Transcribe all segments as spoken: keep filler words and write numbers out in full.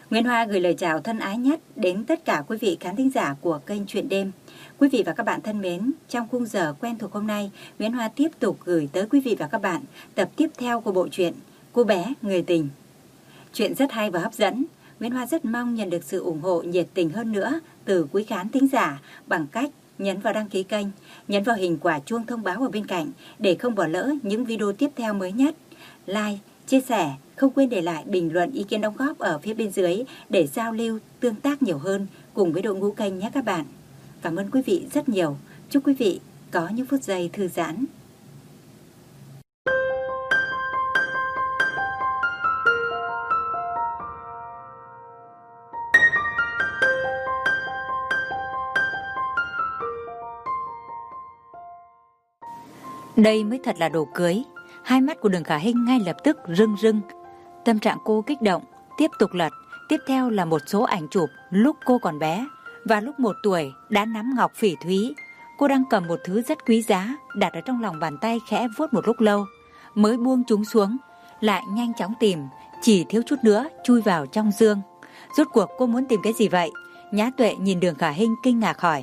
Nguyễn Hoa gửi lời chào thân ái nhất đến tất cả quý vị khán thính giả của kênh Chuyện Đêm. Quý vị và các bạn thân mến, trong khung giờ quen thuộc hôm nay, Nguyễn Hoa tiếp tục gửi tới quý vị và các bạn tập tiếp theo của bộ truyện Cô bé người tình. Chuyện rất hay và hấp dẫn. Nguyễn Hoa rất mong nhận được sự ủng hộ nhiệt tình hơn nữa từ quý khán thính giả bằng cách nhấn vào đăng ký kênh, nhấn vào hình quả chuông thông báo ở bên cạnh để không bỏ lỡ những video tiếp theo mới nhất. Like, chia sẻ, không quên để lại bình luận ý kiến đóng góp ở phía bên dưới để giao lưu, tương tác nhiều hơn cùng với đội ngũ kênh nhé các bạn. Cảm ơn quý vị rất nhiều. Chúc quý vị có những phút giây thư giãn. Đây mới thật là đồ cưới. Hai mắt của Đường Khả Hinh ngay lập tức rưng rưng. Tâm trạng cô kích động, tiếp tục lật. Tiếp theo là một số ảnh chụp lúc cô còn bé và lúc một tuổi đã nắm ngọc phỉ thúy. Cô đang cầm một thứ rất quý giá, đặt ở trong lòng bàn tay khẽ vuốt một lúc lâu, mới buông chúng xuống, lại nhanh chóng tìm, chỉ thiếu chút nữa chui vào trong dương. Rốt cuộc cô muốn tìm cái gì vậy? Nhã Tuệ nhìn Đường Khả Hinh kinh ngạc hỏi.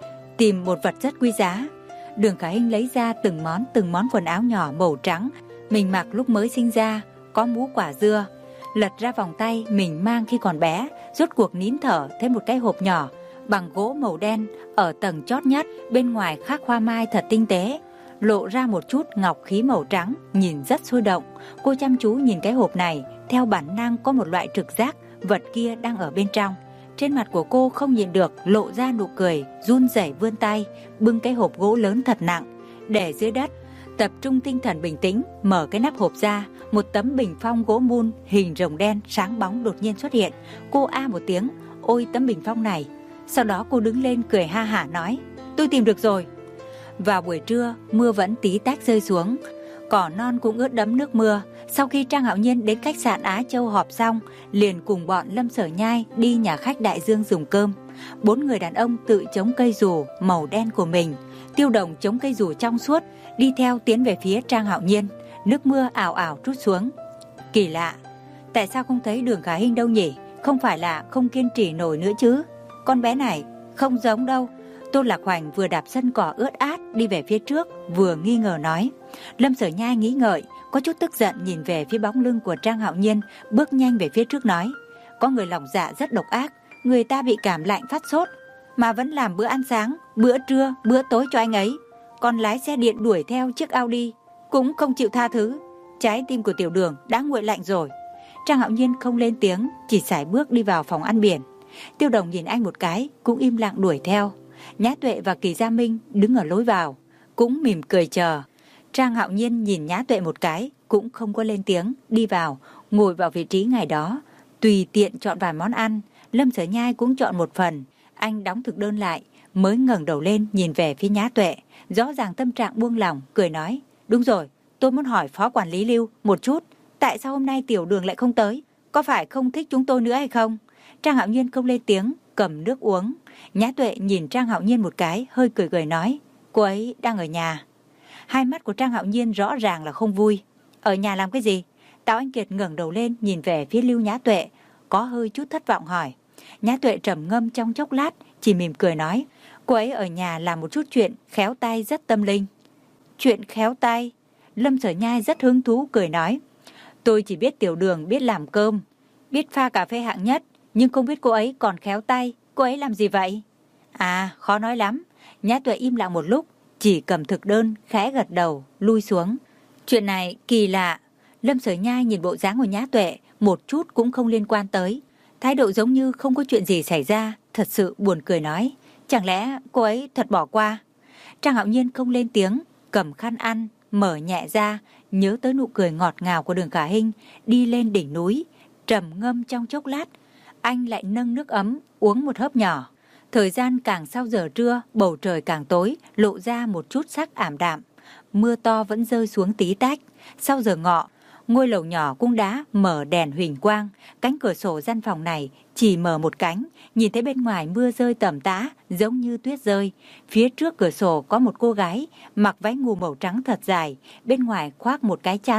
Tìm một vật rất quý giá. Đường Khả Hinh lấy ra từng món từng món quần áo nhỏ màu trắng mình mặc lúc mới sinh ra, có mũ quả dưa. Lật ra vòng tay mình mang khi còn bé, rốt cuộc nín thở thấy một cái hộp nhỏ bằng gỗ màu đen, ở tầng chót nhất, bên ngoài khắc hoa mai thật tinh tế, lộ ra một chút ngọc khí màu trắng, nhìn rất sôi động. Cô chăm chú nhìn cái hộp này, theo bản năng có một loại trực giác vật kia đang ở bên trong. Trên mặt của cô không nhịn được lộ ra nụ cười, run rẩy vươn tay bưng cái hộp gỗ lớn thật nặng để dưới đất, tập trung tinh thần bình tĩnh, mở cái nắp hộp ra. Một tấm bình phong gỗ mun hình rồng đen sáng bóng đột nhiên xuất hiện. Cô a một tiếng, ôi tấm bình phong này. Sau đó cô đứng lên cười ha hả nói, tôi tìm được rồi. Vào buổi trưa, mưa vẫn tí tách rơi xuống, cỏ non cũng ướt đẫm nước mưa. Sau khi Trang Hạo Nhiên đến khách sạn Á Châu họp xong, liền cùng bọn Lâm Sở Nhai đi nhà khách Đại Dương dùng cơm. Bốn người đàn ông tự chống cây dù màu đen của mình, Tiêu Đồng chống cây dù trong suốt, đi theo tiến về phía Trang Hạo Nhiên. Nước mưa ảo ảo trút xuống. Kỳ lạ, tại sao không thấy Đường Khả Hinh đâu nhỉ? Không phải là không kiên trì nổi nữa chứ? Con bé này không giống đâu. Tô Lạc Hoành vừa đạp sân cỏ ướt át đi về phía trước, vừa nghi ngờ nói. Lâm Sở Nhai nghĩ ngợi, có chút tức giận nhìn về phía bóng lưng của Trang Hạo Nhiên, bước nhanh về phía trước nói, có người lòng dạ rất độc ác, người ta bị cảm lạnh phát sốt mà vẫn làm bữa ăn sáng, bữa trưa, bữa tối cho anh ấy, còn lái xe điện đuổi theo chiếc Audi cũng không chịu tha thứ. Trái tim của tiểu Đường đã nguội lạnh rồi. Trang Hạo Nhiên không lên tiếng, chỉ sải bước đi vào phòng ăn biển. Tiêu Đồng nhìn anh một cái, cũng im lặng đuổi theo. Nhã Tuệ và Kỳ Gia Minh đứng ở lối vào, cũng mỉm cười chờ. Trang Hạo Nhiên nhìn Nhã Tuệ một cái, cũng không có lên tiếng, đi vào, ngồi vào vị trí ngày đó, tùy tiện chọn vài món ăn. Lâm Sở Nhai cũng chọn một phần, anh đóng thực đơn lại, mới ngẩng đầu lên nhìn về phía Nhã Tuệ, rõ ràng tâm trạng buông lỏng, cười nói, đúng rồi, tôi muốn hỏi phó quản lý Lưu một chút, tại sao hôm nay tiểu Đường lại không tới, có phải không thích chúng tôi nữa hay không? Trang Hạo Nhiên không lên tiếng, cầm nước uống. Nhã Tuệ nhìn Trang Hạo Nhiên một cái, hơi cười cười nói, cô ấy đang ở nhà. Hai mắt của Trang Hạo Nhiên rõ ràng là không vui. Ở nhà làm cái gì? Tào Anh Kiệt ngẩng đầu lên nhìn về phía Lưu Nhã Tuệ, có hơi chút thất vọng hỏi. Nhã Tuệ trầm ngâm trong chốc lát, chỉ mỉm cười nói, cô ấy ở nhà làm một chút chuyện khéo tay rất tâm linh. Chuyện khéo tay? Lâm Sở Nhai rất hứng thú cười nói, tôi chỉ biết tiểu Đường biết làm cơm, biết pha cà phê hạng nhất, nhưng không biết cô ấy còn khéo tay. Cô ấy làm gì vậy? À, khó nói lắm. Nhã Tuệ im lặng một lúc, chỉ cầm thực đơn, khẽ gật đầu, lui xuống. Chuyện này kỳ lạ. Lâm Sở Nhai nhìn bộ dáng của Nhã Tuệ, một chút cũng không liên quan tới, thái độ giống như không có chuyện gì xảy ra, thật sự buồn cười nói, chẳng lẽ cô ấy thật bỏ qua? Trang Hạo Nhiên không lên tiếng, cầm khăn ăn, mở nhẹ ra, nhớ tới nụ cười ngọt ngào của Đường Khả Hinh, đi lên đỉnh núi, trầm ngâm trong chốc lát, anh lại nâng nước ấm, uống một hớp nhỏ. Thời gian càng sau giờ trưa, bầu trời càng tối, lộ ra một chút sắc ảm đạm. Mưa to vẫn rơi xuống tí tách. Sau giờ ngọ, ngôi lầu nhỏ cũng đã mở đèn huỳnh quang. Cánh cửa sổ gian phòng này chỉ mở một cánh, nhìn thấy bên ngoài mưa rơi tầm tã, giống như tuyết rơi. Phía trước cửa sổ có một cô gái, mặc váy ngủ màu trắng thật dài, bên ngoài khoác một cái chăn,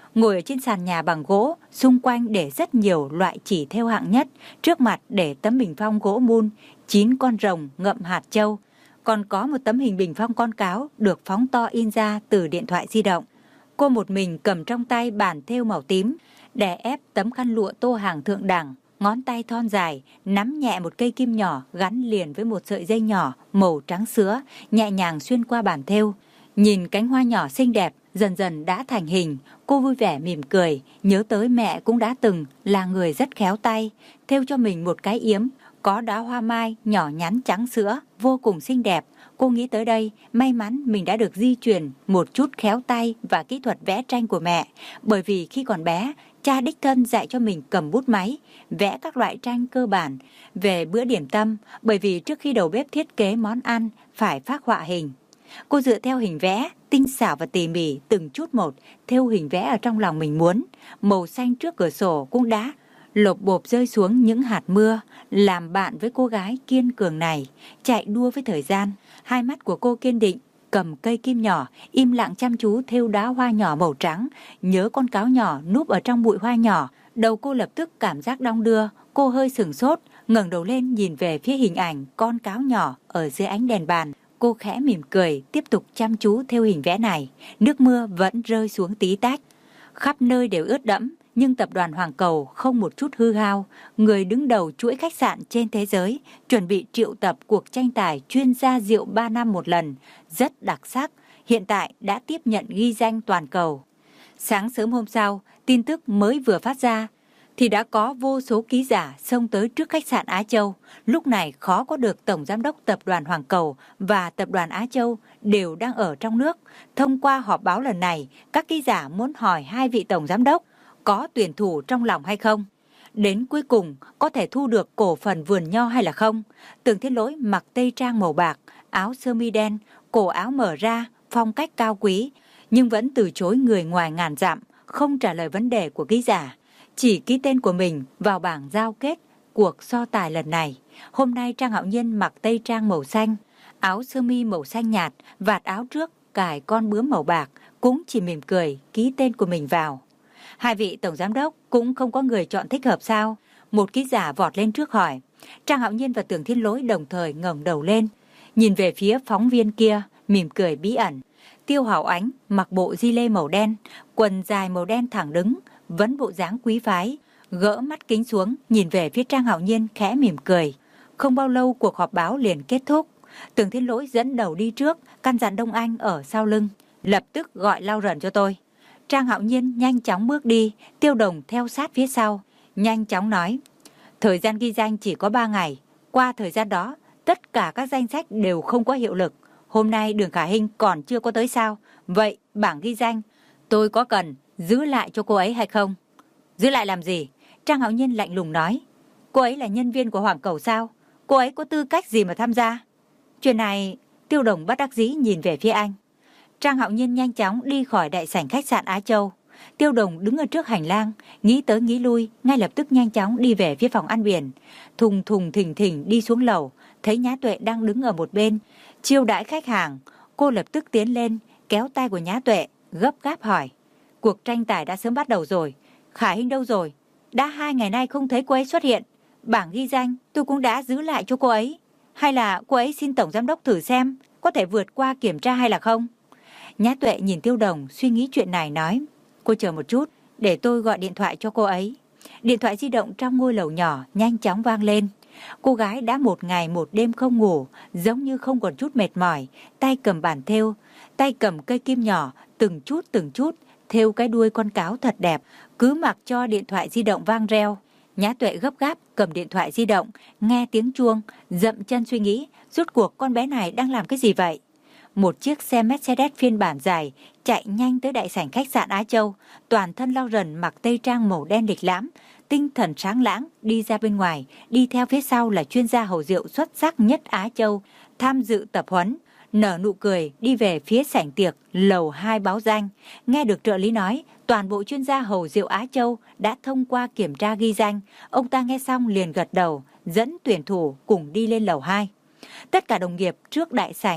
ngồi ở trên sàn nhà bằng gỗ, xung quanh để rất nhiều loại chỉ thêu hạng nhất, trước mặt để tấm bình phong gỗ mun, chín con rồng ngậm hạt châu, còn có một tấm hình bình phong con cáo được phóng to in ra từ điện thoại di động. Cô một mình cầm trong tay bàn thêu màu tím, đè ép tấm khăn lụa tô hàng thượng đẳng, ngón tay thon dài, nắm nhẹ một cây kim nhỏ gắn liền với một sợi dây nhỏ màu trắng sữa, nhẹ nhàng xuyên qua bàn thêu. Nhìn cánh hoa nhỏ xinh đẹp dần dần đã thành hình, cô vui vẻ mỉm cười, nhớ tới mẹ cũng đã từng là người rất khéo tay, thêu cho mình một cái yếm, có đóa hoa mai nhỏ nhắn trắng sữa, vô cùng xinh đẹp. Cô nghĩ tới đây, may mắn mình đã được di truyền một chút khéo tay và kỹ thuật vẽ tranh của mẹ, bởi vì khi còn bé, cha đích thân dạy cho mình cầm bút máy, vẽ các loại tranh cơ bản về bữa điểm tâm, bởi vì trước khi đầu bếp thiết kế món ăn phải phác họa hình. Cô dựa theo hình vẽ, tinh xảo và tỉ mỉ từng chút một, thêu hình vẽ ở trong lòng mình muốn. Màu xanh trước cửa sổ cũng đã lộp bộp rơi xuống những hạt mưa, làm bạn với cô gái kiên cường này, chạy đua với thời gian. Hai mắt của cô kiên định, cầm cây kim nhỏ, im lặng chăm chú thêu đóa hoa nhỏ màu trắng, nhớ con cáo nhỏ núp ở trong bụi hoa nhỏ. Đầu cô lập tức cảm giác đong đưa, cô hơi sửng sốt, ngẩng đầu lên nhìn về phía hình ảnh con cáo nhỏ ở dưới ánh đèn bàn. Cô khẽ mỉm cười, tiếp tục chăm chú thêu hình vẽ này. Nước mưa vẫn rơi xuống tí tách, khắp nơi đều ướt đẫm, nhưng tập đoàn Hoàng Cầu không một chút hư hao. Người đứng đầu chuỗi khách sạn trên thế giới chuẩn bị triệu tập cuộc tranh tài chuyên gia rượu ba năm một lần, rất đặc sắc, hiện tại đã tiếp nhận ghi danh toàn cầu. Sáng sớm hôm sau, tin tức mới vừa phát ra, thì đã có vô số ký giả xông tới trước khách sạn Á Châu. Lúc này khó có được Tổng Giám đốc Tập đoàn Hoàng Cầu và Tập đoàn Á Châu đều đang ở trong nước. Thông qua họp báo lần này, các ký giả muốn hỏi hai vị Tổng Giám đốc có tuyển thủ trong lòng hay không? Đến cuối cùng có thể thu được cổ phần vườn nho hay là không? Tưởng Thiên Lỗi mặc tây trang màu bạc, áo sơ mi đen, cổ áo mở ra, phong cách cao quý, nhưng vẫn từ chối người ngoài ngàn dặm, không trả lời vấn đề của ký giả. Chỉ ký tên của mình vào bảng giao kết cuộc so tài lần này. Hôm nay Trang Hạo Nhiên mặc tây trang màu xanh, áo sơ mi màu xanh nhạt, vạt áo trước cài con bướm màu bạc, cũng chỉ mỉm cười ký tên của mình vào. Hai vị Tổng Giám đốc cũng không có người chọn thích hợp sao? Một ký giả vọt lên trước hỏi. Trang Hạo Nhiên và Tưởng Thiên Lỗi đồng thời ngẩng đầu lên, nhìn về phía phóng viên kia, mỉm cười bí ẩn. Tiêu Hảo Ánh mặc bộ di lê màu đen, quần dài màu đen thẳng đứng, vẫn bộ dáng quý phái, gỡ mắt kính xuống, nhìn về phía Trang Hạo Nhiên khẽ mỉm cười. Không bao lâu cuộc họp báo liền kết thúc. Tưởng Thiên Lỗi dẫn đầu đi trước, căn dặn Đông Anh ở sau lưng, lập tức gọi lau rần cho tôi. Trang Hạo Nhiên nhanh chóng bước đi, Tiêu Đồng theo sát phía sau, nhanh chóng nói. Thời gian ghi danh chỉ có ba ngày, qua thời gian đó, tất cả các danh sách đều không có hiệu lực. Hôm nay Đường Khả Hinh còn chưa có tới sao? Vậy bảng ghi danh, tôi có cần giữ lại cho cô ấy hay không? Giữ lại làm gì? Trang Hạo Nhiên lạnh lùng nói. Cô ấy là nhân viên của Hoàng Cầu sao? Cô ấy có tư cách gì mà tham gia? Chuyện này, Tiêu Đồng bất đắc dĩ nhìn về phía anh. Trang Hạo Nhiên nhanh chóng đi khỏi đại sảnh khách sạn Á Châu. Tiêu Đồng đứng ở trước hành lang, nghĩ tới nghĩ lui, ngay lập tức nhanh chóng đi về phía phòng ăn biển. Thùng thùng thình thình đi xuống lầu, thấy Nhã Tuệ đang đứng ở một bên, chiêu đãi khách hàng. Cô lập tức tiến lên, kéo tay của Nhã Tuệ, gấp gáp hỏi. Cuộc tranh tài đã sớm bắt đầu rồi, Khả Hinh đâu rồi? Đã hai ngày nay không thấy cô ấy xuất hiện. Bảng ghi danh tôi cũng đã giữ lại cho cô ấy. Hay là cô ấy xin Tổng Giám đốc thử xem có thể vượt qua kiểm tra hay là không? Nhã Tuệ nhìn Tiêu Đồng suy nghĩ chuyện này nói. Cô chờ một chút, để tôi gọi điện thoại cho cô ấy. Điện thoại di động trong ngôi lầu nhỏ nhanh chóng vang lên. Cô gái đã một ngày một đêm không ngủ, giống như không còn chút mệt mỏi, tay cầm bàn thêu, tay cầm cây kim nhỏ, từng chút từng chút thêu cái đuôi con cáo thật đẹp, cứ mặc cho điện thoại di động vang reo. Nhã Tuệ gấp gáp cầm điện thoại di động, nghe tiếng chuông, dậm chân suy nghĩ, rốt cuộc con bé này đang làm cái gì vậy? Một chiếc xe Mercedes phiên bản dài chạy nhanh tới đại sảnh khách sạn Á Châu, toàn thân lau rần mặc tây trang màu đen lịch lãm, tinh thần sáng lãng đi ra bên ngoài, đi theo phía sau là chuyên gia hầu rượu xuất sắc nhất Á Châu, tham dự tập huấn, nở nụ cười đi về phía sảnh tiệc lầu hai báo danh. Nghe được trợ lý nói, toàn bộ chuyên gia hầu rượu Á Châu đã thông qua kiểm tra ghi danh, ông ta nghe xong liền gật đầu, dẫn tuyển thủ cùng đi lên lầu hai. Tất cả đồng nghiệp trước đại sảnh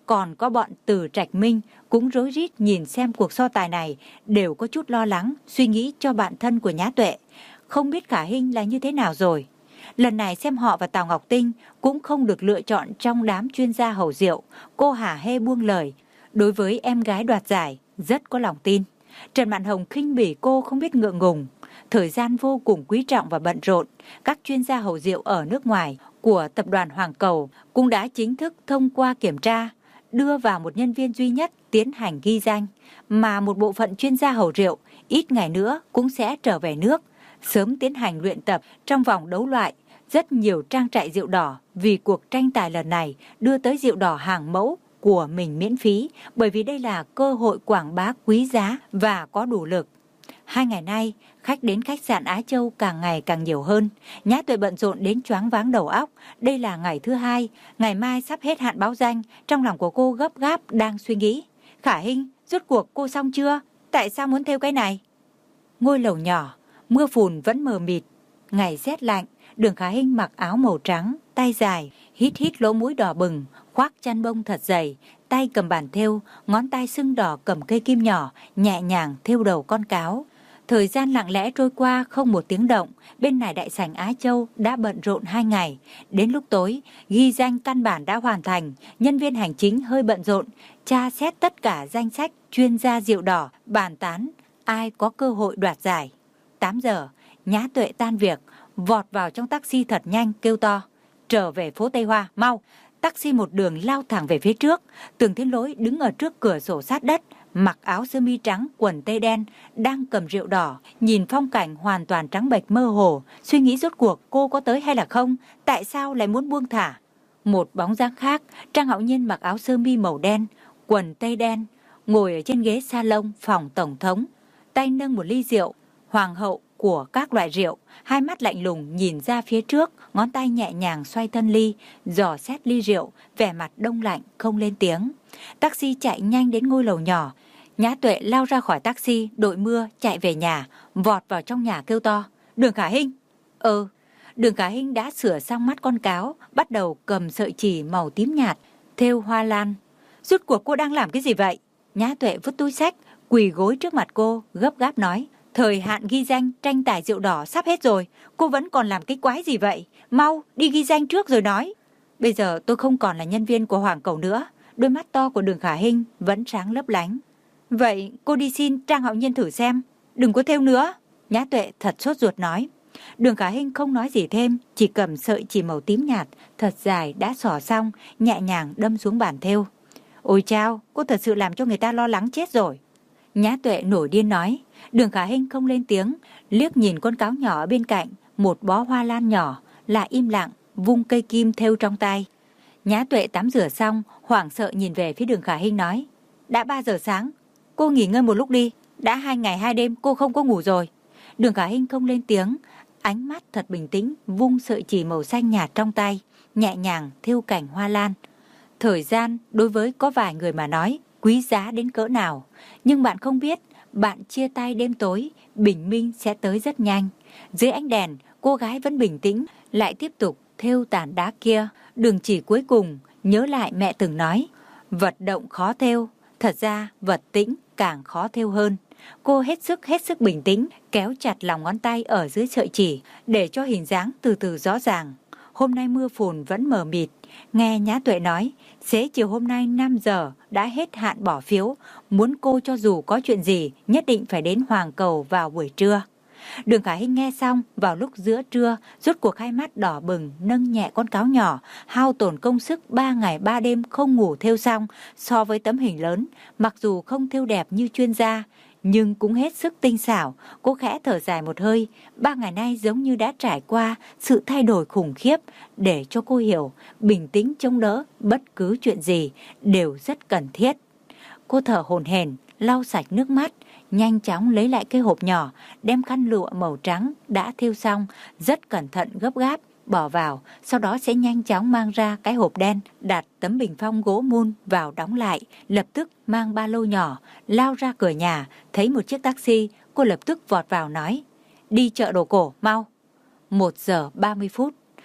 còn có bọn Từ Trạch Minh cũng rối rít nhìn xem cuộc so tài này, đều có chút lo lắng, suy nghĩ cho bạn thân của Nhã Tuệ. Không biết Khả Hinh là như thế nào rồi. Lần này xem họ và Tào Ngọc Tinh cũng không được lựa chọn trong đám chuyên gia hầu rượu. Cô hả hê buông lời, đối với em gái đoạt giải rất có lòng tin. Trần Mạn Hồng khinh bỉ cô không biết ngượng ngùng. Thời gian vô cùng quý trọng và bận rộn. Các chuyên gia hầu rượu ở nước ngoài của tập đoàn Hoàng Cầu cũng đã chính thức thông qua kiểm tra, đưa vào một nhân viên duy nhất tiến hành ghi danh, mà một bộ phận chuyên gia hầu rượu ít ngày nữa cũng sẽ trở về nước, sớm tiến hành luyện tập trong vòng đấu loại. Rất nhiều trang trại rượu đỏ vì cuộc tranh tài lần này đưa tới rượu đỏ hàng mẫu của mình miễn phí, bởi vì đây là cơ hội quảng bá quý giá và có đủ lực. Hai ngày nay, khách đến khách sạn Á Châu càng ngày càng nhiều hơn. Nhã Tuệ bận rộn đến choáng váng đầu óc. Đây là ngày thứ hai, ngày mai sắp hết hạn báo danh. Trong lòng của cô gấp gáp đang suy nghĩ. Khả Hinh, rốt cuộc cô xong chưa? Tại sao muốn thêu cái này? Ngôi lầu nhỏ, mưa phùn vẫn mờ mịt. Ngày rét lạnh, Đường Khả Hinh mặc áo màu trắng, tay dài, hít hít lỗ mũi đỏ bừng, khoác chăn bông thật dày, tay cầm bàn thêu, ngón tay sưng đỏ cầm cây kim nhỏ, nhẹ nhàng thêu đầu con cáo. Thời gian lặng lẽ trôi qua không một tiếng động, bên này đại sảnh Á Châu đã bận rộn hai ngày. Đến lúc tối, ghi danh căn bản đã hoàn thành, nhân viên hành chính hơi bận rộn, tra xét tất cả danh sách chuyên gia rượu đỏ, bàn tán ai có cơ hội đoạt giải. tám giờ, Nhã Tuệ tan việc, vọt vào trong taxi thật nhanh kêu to, trở về phố Tây Hoa, mau. Taxi một đường lao thẳng về phía trước. Tưởng Thiên Lỗi đứng ở trước cửa sổ sát đất, mặc áo sơ mi trắng, quần tây đen, đang cầm rượu đỏ, nhìn phong cảnh hoàn toàn trắng bệch mơ hồ, suy nghĩ rốt cuộc cô có tới hay là không, tại sao lại muốn buông thả. Một bóng dáng khác, Trang Hạo Nhiên mặc áo sơ mi màu đen, quần tây đen, ngồi ở trên ghế salon phòng tổng thống, tay nâng một ly rượu, hoàng hậu của các loại rượu, hai mắt lạnh lùng nhìn ra phía trước, ngón tay nhẹ nhàng xoay thân ly, dò xét ly rượu, vẻ mặt đông lạnh không lên tiếng. Taxi chạy nhanh đến ngôi lầu nhỏ. Nhã Tuệ lao ra khỏi taxi, đội mưa chạy về nhà, vọt vào trong nhà kêu to, Đường Khả Hinh. Ừ, Đường Khả Hinh đã sửa xong mắt con cáo, bắt đầu cầm sợi chỉ màu tím nhạt, thêu hoa lan. Rốt cuộc cô đang làm cái gì vậy? Nhã Tuệ vứt túi xách, quỳ gối trước mặt cô, gấp gáp nói, thời hạn ghi danh tranh tài rượu đỏ sắp hết rồi, cô vẫn còn làm cái quái gì vậy? Mau, đi ghi danh trước rồi nói. Bây giờ tôi không còn là nhân viên của Hoàng Cầu nữa. Đôi mắt to của Đường Khả Hinh vẫn sáng lấp lánh. Vậy cô đi xin Trang Hạo Nhiên thử xem, đừng có thêu nữa. Nhã Tuệ thật sốt ruột nói. Đường Khả Hinh không nói gì thêm, chỉ cầm sợi chỉ màu tím nhạt, thật dài đã xỏ xong, nhẹ nhàng đâm xuống bàn thêu. Ôi chao, cô thật sự làm cho người ta lo lắng chết rồi. Nhã Tuệ nổi điên nói. Đường Khả Hinh không lên tiếng, liếc nhìn con cáo nhỏ ở bên cạnh, một bó hoa lan nhỏ, là im lặng, vung cây kim thêu trong tay. Nhã Tuệ tắm rửa xong, hoảng sợ nhìn về phía Đường Khả Hinh nói, đã ba giờ sáng, cô nghỉ ngơi một lúc đi, đã hai ngày hai đêm cô không có ngủ rồi. Đường Khả Hinh không lên tiếng, ánh mắt thật bình tĩnh, vung sợi chỉ màu xanh nhạt trong tay, nhẹ nhàng thêu cảnh hoa lan. Thời gian đối với có vài người mà nói quý giá đến cỡ nào, nhưng bạn không biết, bạn chia tay đêm tối, bình minh sẽ tới rất nhanh. Dưới ánh đèn, cô gái vẫn bình tĩnh, lại tiếp tục thêu tàn đá kia. Đường chỉ cuối cùng nhớ lại mẹ từng nói, vật động khó thêu, thật ra vật tĩnh càng khó thêu hơn. Cô hết sức hết sức bình tĩnh, kéo chặt lòng ngón tay ở dưới sợi chỉ, để cho hình dáng từ từ rõ ràng. Hôm nay mưa phùn vẫn mờ mịt, nghe Nhã Tuệ nói, xế chiều hôm nay năm giờ đã hết hạn bỏ phiếu, muốn cô cho dù có chuyện gì nhất định phải đến Hoàng Cầu vào buổi trưa. Đường Khả Hinh nghe xong, vào lúc giữa trưa, rốt cuộc hai mắt đỏ bừng, nâng nhẹ con cáo nhỏ, hao tổn công sức ba ngày ba đêm không ngủ thêu xong. So với tấm hình lớn, mặc dù không thêu đẹp như chuyên gia, nhưng cũng hết sức tinh xảo. Cô khẽ thở dài một hơi, ba ngày nay giống như đã trải qua sự thay đổi khủng khiếp, để cho cô hiểu, bình tĩnh chống đỡ bất cứ chuyện gì đều rất cần thiết. Cô thở hổn hển, lau sạch nước mắt, nhanh chóng lấy lại cái hộp nhỏ, đem khăn lụa màu trắng đã thêu xong, rất cẩn thận gấp gáp, bỏ vào, sau đó sẽ nhanh chóng mang ra cái hộp đen, đặt tấm bình phong gỗ mun vào đóng lại, lập tức mang ba lô nhỏ, lao ra cửa nhà, thấy một chiếc taxi, cô lập tức vọt vào nói, đi chợ đồ cổ, mau. Một giờ ba mươi phút,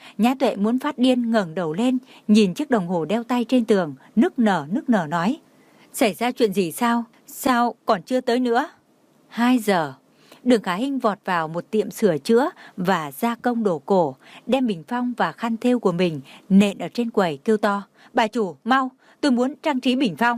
Nhã Tuệ muốn phát điên ngẩng đầu lên, nhìn chiếc đồng hồ đeo tay trên tường, nức nở nức nở nói. Xảy ra chuyện gì sao? Sao còn chưa tới nữa? Hai giờ. Đường Khả Hinh vọt vào một tiệm sửa chữa và gia công đồ cổ, đem bình phong và khăn thêu của mình nện ở trên quầy kêu to. Bà chủ, mau, tôi muốn trang trí bình phong.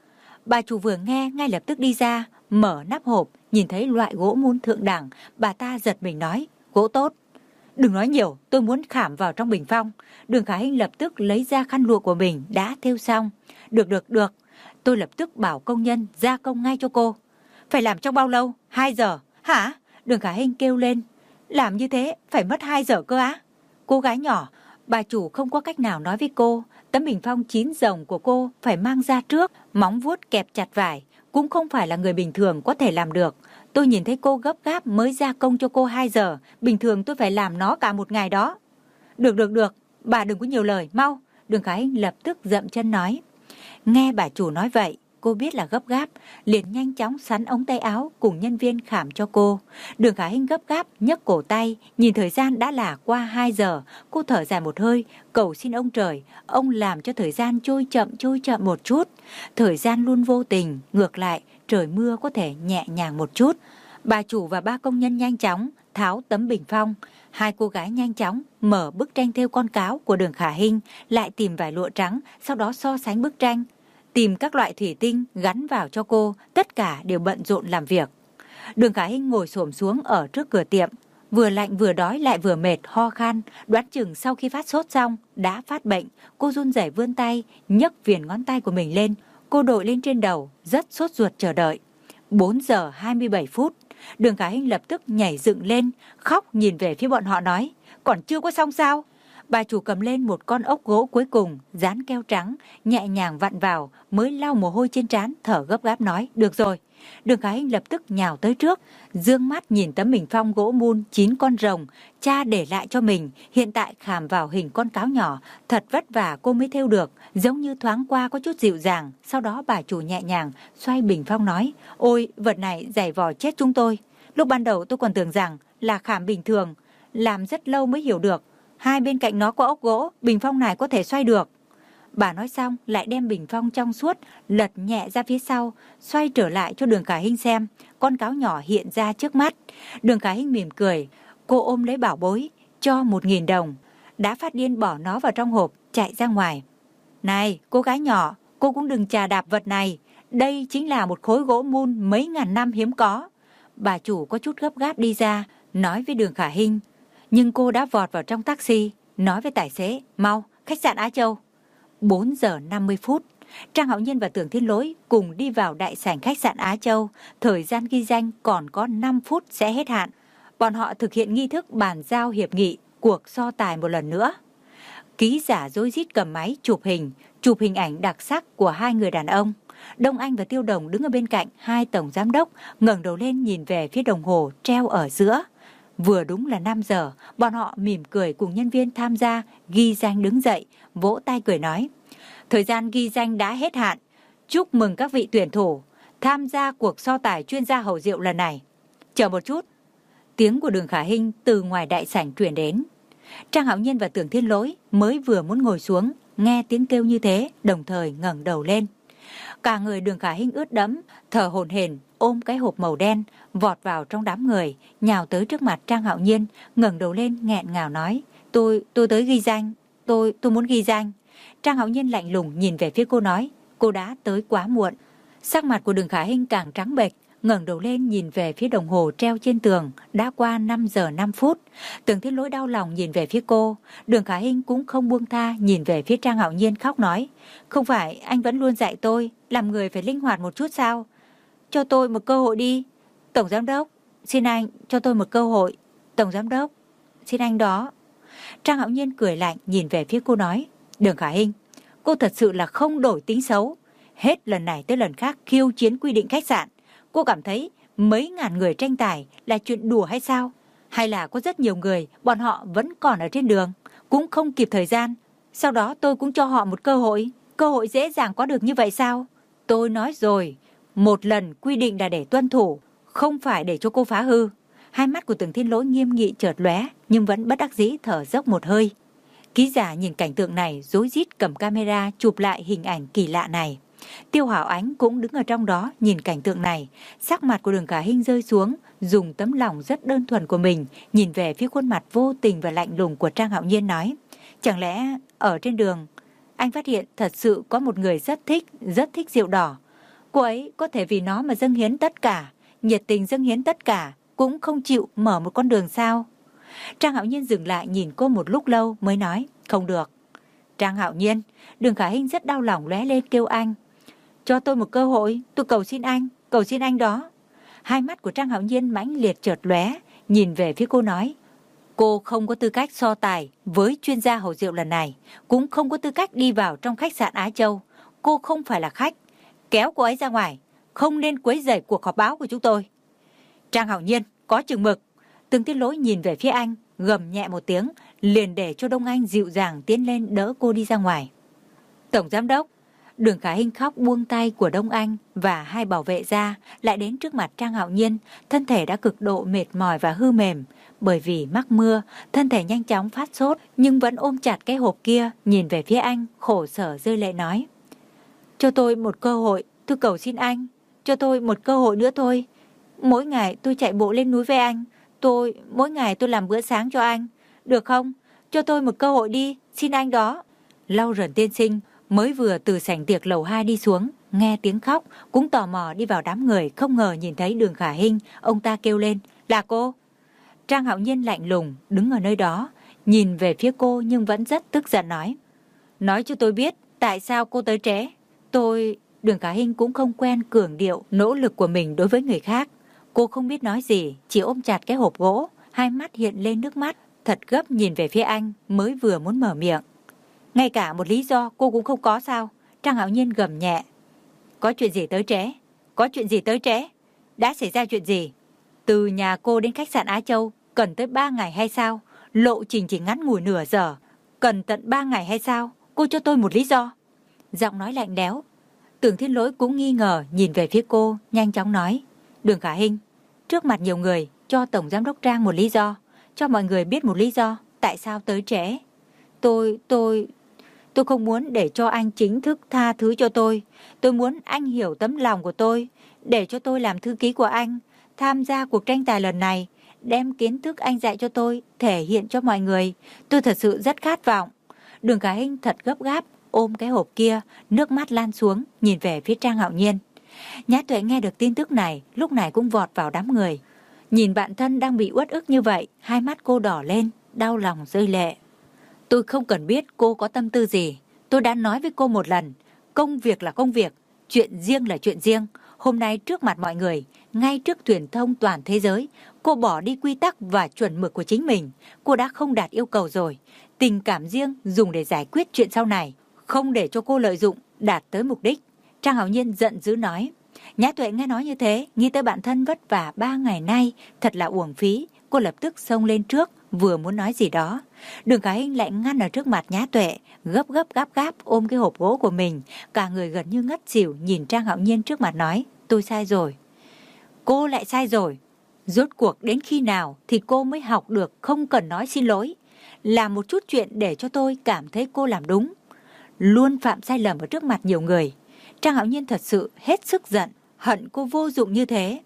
Bà chủ vừa nghe ngay lập tức đi ra, mở nắp hộp, nhìn thấy loại gỗ mun thượng đẳng, bà ta giật mình nói, gỗ tốt. Đừng nói nhiều, tôi muốn khảm vào trong bình phong. Đường Khả Hinh lập tức lấy ra khăn lụa của mình đã thêu xong. Được được được, tôi lập tức bảo công nhân gia công ngay cho cô. Phải làm trong bao lâu? Hai giờ. Hả? Đường Khả Hinh kêu lên. Làm như thế phải mất hai giờ cơ á? Cô gái nhỏ, bà chủ không có cách nào nói với cô. Tấm bình phong chín rồng của cô phải mang ra trước, móng vuốt kẹp chặt vải. Cũng không phải là người bình thường có thể làm được. Tôi nhìn thấy cô gấp gáp mới gia công cho cô hai giờ. Bình thường tôi phải làm nó cả một ngày đó. Được được được, bà đừng có nhiều lời, mau. Đường Khả Hinh lập tức dậm chân nói. Nghe bà chủ nói vậy, cô biết là gấp gáp, liền nhanh chóng sắn ống tay áo cùng nhân viên khảm cho cô. Đường Khả Hinh gấp gáp nhấc cổ tay, nhìn thời gian đã là qua hai giờ, cô thở dài một hơi, cầu xin ông trời, ông làm cho thời gian trôi chậm trôi chậm một chút. Thời gian luôn vô tình, ngược lại, trời mưa có thể nhẹ nhàng một chút. Bà chủ và ba công nhân nhanh chóng tháo tấm bình phong. Hai cô gái nhanh chóng mở bức tranh thêu con cáo của Đường Khả Hinh, lại tìm vải lụa trắng, sau đó so sánh bức tranh, tìm các loại thủy tinh gắn vào cho cô, tất cả đều bận rộn làm việc. Đường Khả Hinh ngồi xổm xuống ở trước cửa tiệm, vừa lạnh vừa đói lại vừa mệt, ho khan, đoán chừng sau khi phát sốt xong đã phát bệnh. Cô run rẩy vươn tay, nhấc viền ngón tay của mình lên, cô đội lên trên đầu, rất sốt ruột chờ đợi. Bốn giờ hai mươi bảy phút, Đường Khả Hinh lập tức nhảy dựng lên, khóc nhìn về phía bọn họ nói, còn chưa có xong sao? Bà chủ cầm lên một con ốc gỗ cuối cùng, dán keo trắng, nhẹ nhàng vặn vào, mới lau mồ hôi trên trán, thở gấp gáp nói, được rồi. Đường Khả Hinh lập tức nhào tới trước, dương mắt nhìn tấm bình phong gỗ mun chín con rồng, cha để lại cho mình, hiện tại khảm vào hình con cáo nhỏ, thật vất vả cô mới thêu được, giống như thoáng qua có chút dịu dàng. Sau đó bà chủ nhẹ nhàng xoay bình phong nói, ôi vật này giày vò chết chúng tôi. Lúc ban đầu tôi còn tưởng rằng là khảm bình thường, làm rất lâu mới hiểu được, hai bên cạnh nó có ốc gỗ, bình phong này có thể xoay được. Bà nói xong lại đem bình phong trong suốt lật nhẹ ra phía sau, xoay trở lại cho Đường Khả Hinh xem. Con cáo nhỏ hiện ra trước mắt. Đường Khả Hinh mỉm cười, cô ôm lấy bảo bối, cho một nghìn đồng, đã phát điên bỏ nó vào trong hộp, chạy ra ngoài. Này cô gái nhỏ, cô cũng đừng chà đạp vật này, đây chính là một khối gỗ mun mấy ngàn năm hiếm có. Bà chủ có chút gấp gáp đi ra, nói với Đường Khả Hinh, nhưng cô đã vọt vào trong taxi, nói với tài xế, mau, khách sạn Á Châu. Bốn giờ năm mươi phút, Trang Hạo Nhiên và Tưởng Thiên Lỗi cùng đi vào đại sảnh khách sạn Á Châu. Thời gian ghi danh còn có năm phút sẽ hết hạn. Bọn họ thực hiện nghi thức bàn giao hiệp nghị, cuộc so tài một lần nữa. Ký giả rối rít cầm máy chụp hình, chụp hình ảnh đặc sắc của hai người đàn ông. Đông Anh và Tiêu Đồng đứng ở bên cạnh hai tổng giám đốc, ngẩng đầu lên nhìn về phía đồng hồ treo ở giữa. Vừa đúng là năm giờ, bọn họ mỉm cười cùng nhân viên tham gia ghi danh đứng dậy, vỗ tay cười nói, thời gian ghi danh đã hết hạn, chúc mừng các vị tuyển thủ tham gia cuộc so tài chuyên gia hầu rượu lần này. Chờ một chút. Tiếng của Đường Khả Hinh từ ngoài đại sảnh truyền đến. Trang Hạo Nhiên và Tưởng Thiên Lỗi mới vừa muốn ngồi xuống, nghe tiếng kêu như thế, đồng thời ngẩng đầu lên. Cả người Đường Khả Hinh ướt đẫm, thở hổn hển, ôm cái hộp màu đen, vọt vào trong đám người, nhào tới trước mặt Trang Hạo Nhiên, ngẩng đầu lên nghẹn ngào nói, tôi, tôi tới ghi danh, tôi, tôi muốn ghi danh. Trang Hạo Nhiên lạnh lùng nhìn về phía cô nói, cô đã tới quá muộn. Sắc mặt của Đường Khả Hinh càng trắng bệch, ngẩng đầu lên nhìn về phía đồng hồ treo trên tường, đã qua năm giờ năm phút. Tưởng Thiên Lỗi đau lòng nhìn về phía cô, Đường Khả Hinh cũng không buông tha nhìn về phía Trang Hạo Nhiên khóc nói, không phải anh vẫn luôn dạy tôi làm người phải linh hoạt một chút sao? Cho tôi một cơ hội đi. Tổng giám đốc, xin anh cho tôi một cơ hội. Tổng giám đốc, xin anh đó. Trang Hạo Nhiên cười lạnh nhìn về phía cô nói, Đường Khả Hinh, cô thật sự là không đổi tính xấu. Hết lần này tới lần khác khiêu chiến quy định khách sạn. Cô cảm thấy mấy ngàn người tranh tài là chuyện đùa hay sao? Hay là có rất nhiều người, bọn họ vẫn còn ở trên đường, cũng không kịp thời gian. Sau đó tôi cũng cho họ một cơ hội. Cơ hội dễ dàng có được như vậy sao? Tôi nói rồi, một lần quy định là để tuân thủ, không phải để cho cô phá hư. Hai mắt của Tưởng Thiên Lỗi nghiêm nghị chợt lóe, nhưng vẫn bất đắc dĩ thở dốc một hơi. Ký giả nhìn cảnh tượng này rối rít cầm camera chụp lại hình ảnh kỳ lạ này. Tiêu Hảo Ánh cũng đứng ở trong đó nhìn cảnh tượng này. Sắc mặt của Đường Khả Hinh rơi xuống, dùng tấm lòng rất đơn thuần của mình nhìn về phía khuôn mặt vô tình và lạnh lùng của Trang Hạo Nhiên nói: chẳng lẽ ở trên đường anh phát hiện thật sự có một người rất thích, rất thích rượu đỏ. Cô ấy có thể vì nó mà dâng hiến tất cả, nhiệt tình dâng hiến tất cả, cũng không chịu mở một con đường sao? Trang Hạo Nhiên dừng lại nhìn cô một lúc lâu mới nói: không được. Trang Hạo Nhiên, Đường Khả Hinh rất đau lòng lóe lên kêu anh: cho tôi một cơ hội, tôi cầu xin anh, cầu xin anh đó. Hai mắt của Trang Hạo Nhiên mãnh liệt chợt lóe, nhìn về phía cô nói: cô không có tư cách so tài với chuyên gia hầu rượu lần này, cũng không có tư cách đi vào trong khách sạn Á Châu. Cô không phải là khách. Kéo cô ấy ra ngoài, không nên quấy rầy cuộc họp báo của chúng tôi. Trang Hạo Nhiên, có chừng mực. Từng Tiết Lỗi nhìn về phía anh, gầm nhẹ một tiếng, liền để cho Đông Anh dịu dàng tiến lên đỡ cô đi ra ngoài. Tổng giám đốc. Đường Khả Hinh khóc buông tay của Đông Anh và hai bảo vệ ra, lại đến trước mặt Trang Hạo Nhiên. Thân thể đã cực độ mệt mỏi và hư mềm, bởi vì mắc mưa, thân thể nhanh chóng phát sốt, nhưng vẫn ôm chặt cái hộp kia, nhìn về phía anh, khổ sở rơi lệ nói: cho tôi một cơ hội, tôi cầu xin anh, cho tôi một cơ hội nữa thôi. Mỗi ngày tôi chạy bộ lên núi với anh, tôi mỗi ngày tôi làm bữa sáng cho anh, được không? Cho tôi một cơ hội đi, xin anh đó. Lau Rần tiên sinh mới vừa từ sảnh tiệc lầu hai đi xuống, nghe tiếng khóc, cũng tò mò đi vào đám người, không ngờ nhìn thấy Đường Khả Hinh, ông ta kêu lên: là cô. Trang Hạo Nhiên lạnh lùng đứng ở nơi đó, nhìn về phía cô nhưng vẫn rất tức giận nói: nói cho tôi biết tại sao cô tới trễ. Tôi... Đường Khả Hinh cũng không quen cường điệu nỗ lực của mình đối với người khác. Cô không biết nói gì, chỉ ôm chặt cái hộp gỗ, hai mắt hiện lên nước mắt, thật gấp nhìn về phía anh, mới vừa muốn mở miệng. Ngay cả một lý do cô cũng không có sao? Trang Hạo Nhiên gầm nhẹ: có chuyện gì tới trễ? Có chuyện gì tới trễ? Đã xảy ra chuyện gì? Từ nhà cô đến khách sạn Á Châu cần tới ba ngày hay sao? Lộ trình chỉ ngắn ngủi nửa giờ, cần tận ba ngày hay sao? Cô cho tôi một lý do. Giọng nói lạnh lẽo. Tưởng Thiên Lỗi cũng nghi ngờ nhìn về phía cô, nhanh chóng nói: Đường Khả Hinh, trước mặt nhiều người, cho Tổng Giám đốc Trang một lý do, cho mọi người biết một lý do, tại sao tới trễ. Tôi, tôi, tôi không muốn để cho anh chính thức tha thứ cho tôi. Tôi muốn anh hiểu tấm lòng của tôi, để cho tôi làm thư ký của anh, tham gia cuộc tranh tài lần này, đem kiến thức anh dạy cho tôi, thể hiện cho mọi người. Tôi thật sự rất khát vọng. Đường Khả Hinh thật gấp gáp, ôm cái hộp kia, nước mắt lan xuống, nhìn về phía Trang Hạo Nhiên. Nhã Tuệ nghe được tin tức này, lúc này cũng vọt vào đám người. Nhìn bạn thân đang bị uất ức như vậy, hai mắt cô đỏ lên, đau lòng rơi lệ. Tôi không cần biết cô có tâm tư gì. Tôi đã nói với cô một lần, công việc là công việc, chuyện riêng là chuyện riêng. Hôm nay trước mặt mọi người, ngay trước truyền thông toàn thế giới, cô bỏ đi quy tắc và chuẩn mực của chính mình. Cô đã không đạt yêu cầu rồi. Tình cảm riêng dùng để giải quyết chuyện sau này, không để cho cô lợi dụng, đạt tới mục đích. Trang Hạo Nhiên giận dữ nói. Nhã Tuệ nghe nói như thế, nghĩ tới bạn thân vất vả ba ngày nay, thật là uổng phí. Cô lập tức xông lên trước, vừa muốn nói gì đó. Đường Khả Hinh lại ngăn ở trước mặt Nhã Tuệ, gấp gấp gáp gáp ôm cái hộp gỗ của mình, cả người gần như ngất xỉu, nhìn Trang Hạo Nhiên trước mặt nói: Tôi sai rồi. Cô lại sai rồi. Rốt cuộc đến khi nào thì cô mới học được không cần nói xin lỗi, làm một chút chuyện để cho tôi cảm thấy cô làm đúng, luôn phạm sai lầm ở trước mặt nhiều người. Trang Hạo Nhiên thật sự hết sức giận, hận cô vô dụng như thế.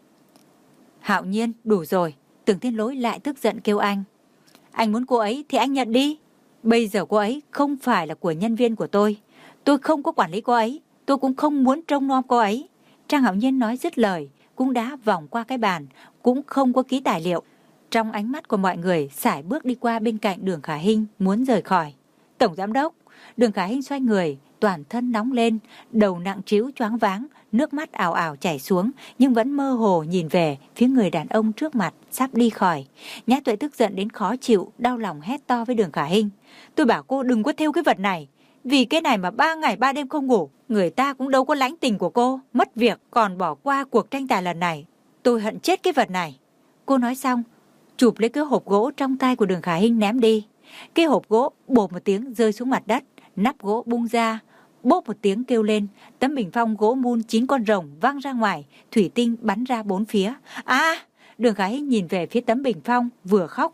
Hạo Nhiên, đủ rồi. Tưởng Thiên Lỗi lại tức giận kêu anh. Anh muốn cô ấy thì anh nhận đi. Bây giờ cô ấy không phải là của nhân viên của tôi. Tôi không có quản lý cô ấy. Tôi cũng không muốn trông nom cô ấy. Trang Hạo Nhiên nói dứt lời, cũng đã vòng qua cái bàn, cũng không có ký tài liệu. Trong ánh mắt của mọi người, sải bước đi qua bên cạnh Đường Khả Hinh, muốn rời khỏi. Tổng Giám đốc. Đường Khả Hinh xoay người, toàn thân nóng lên, đầu nặng trĩu choáng váng, nước mắt ào ào chảy xuống, nhưng vẫn mơ hồ nhìn về phía người đàn ông trước mặt sắp đi khỏi. Nhã Tuệ tức giận đến khó chịu, đau lòng hét to với Đường Khả Hinh. Tôi bảo cô đừng có thêu cái vật này, vì cái này mà ba ngày ba đêm không ngủ, người ta cũng đâu có lãnh tình của cô, mất việc còn bỏ qua cuộc tranh tài lần này. Tôi hận chết cái vật này. Cô nói xong, chụp lấy cái hộp gỗ trong tay của Đường Khả Hinh ném đi. Cái hộp gỗ bột một tiếng rơi xuống mặt đất, nắp gỗ bung ra, bốp một tiếng kêu lên, tấm bình phong gỗ mun chín con rồng văng ra ngoài, thủy tinh bắn ra bốn phía. À! Đường Khả Hinh nhìn về phía tấm bình phong, vừa khóc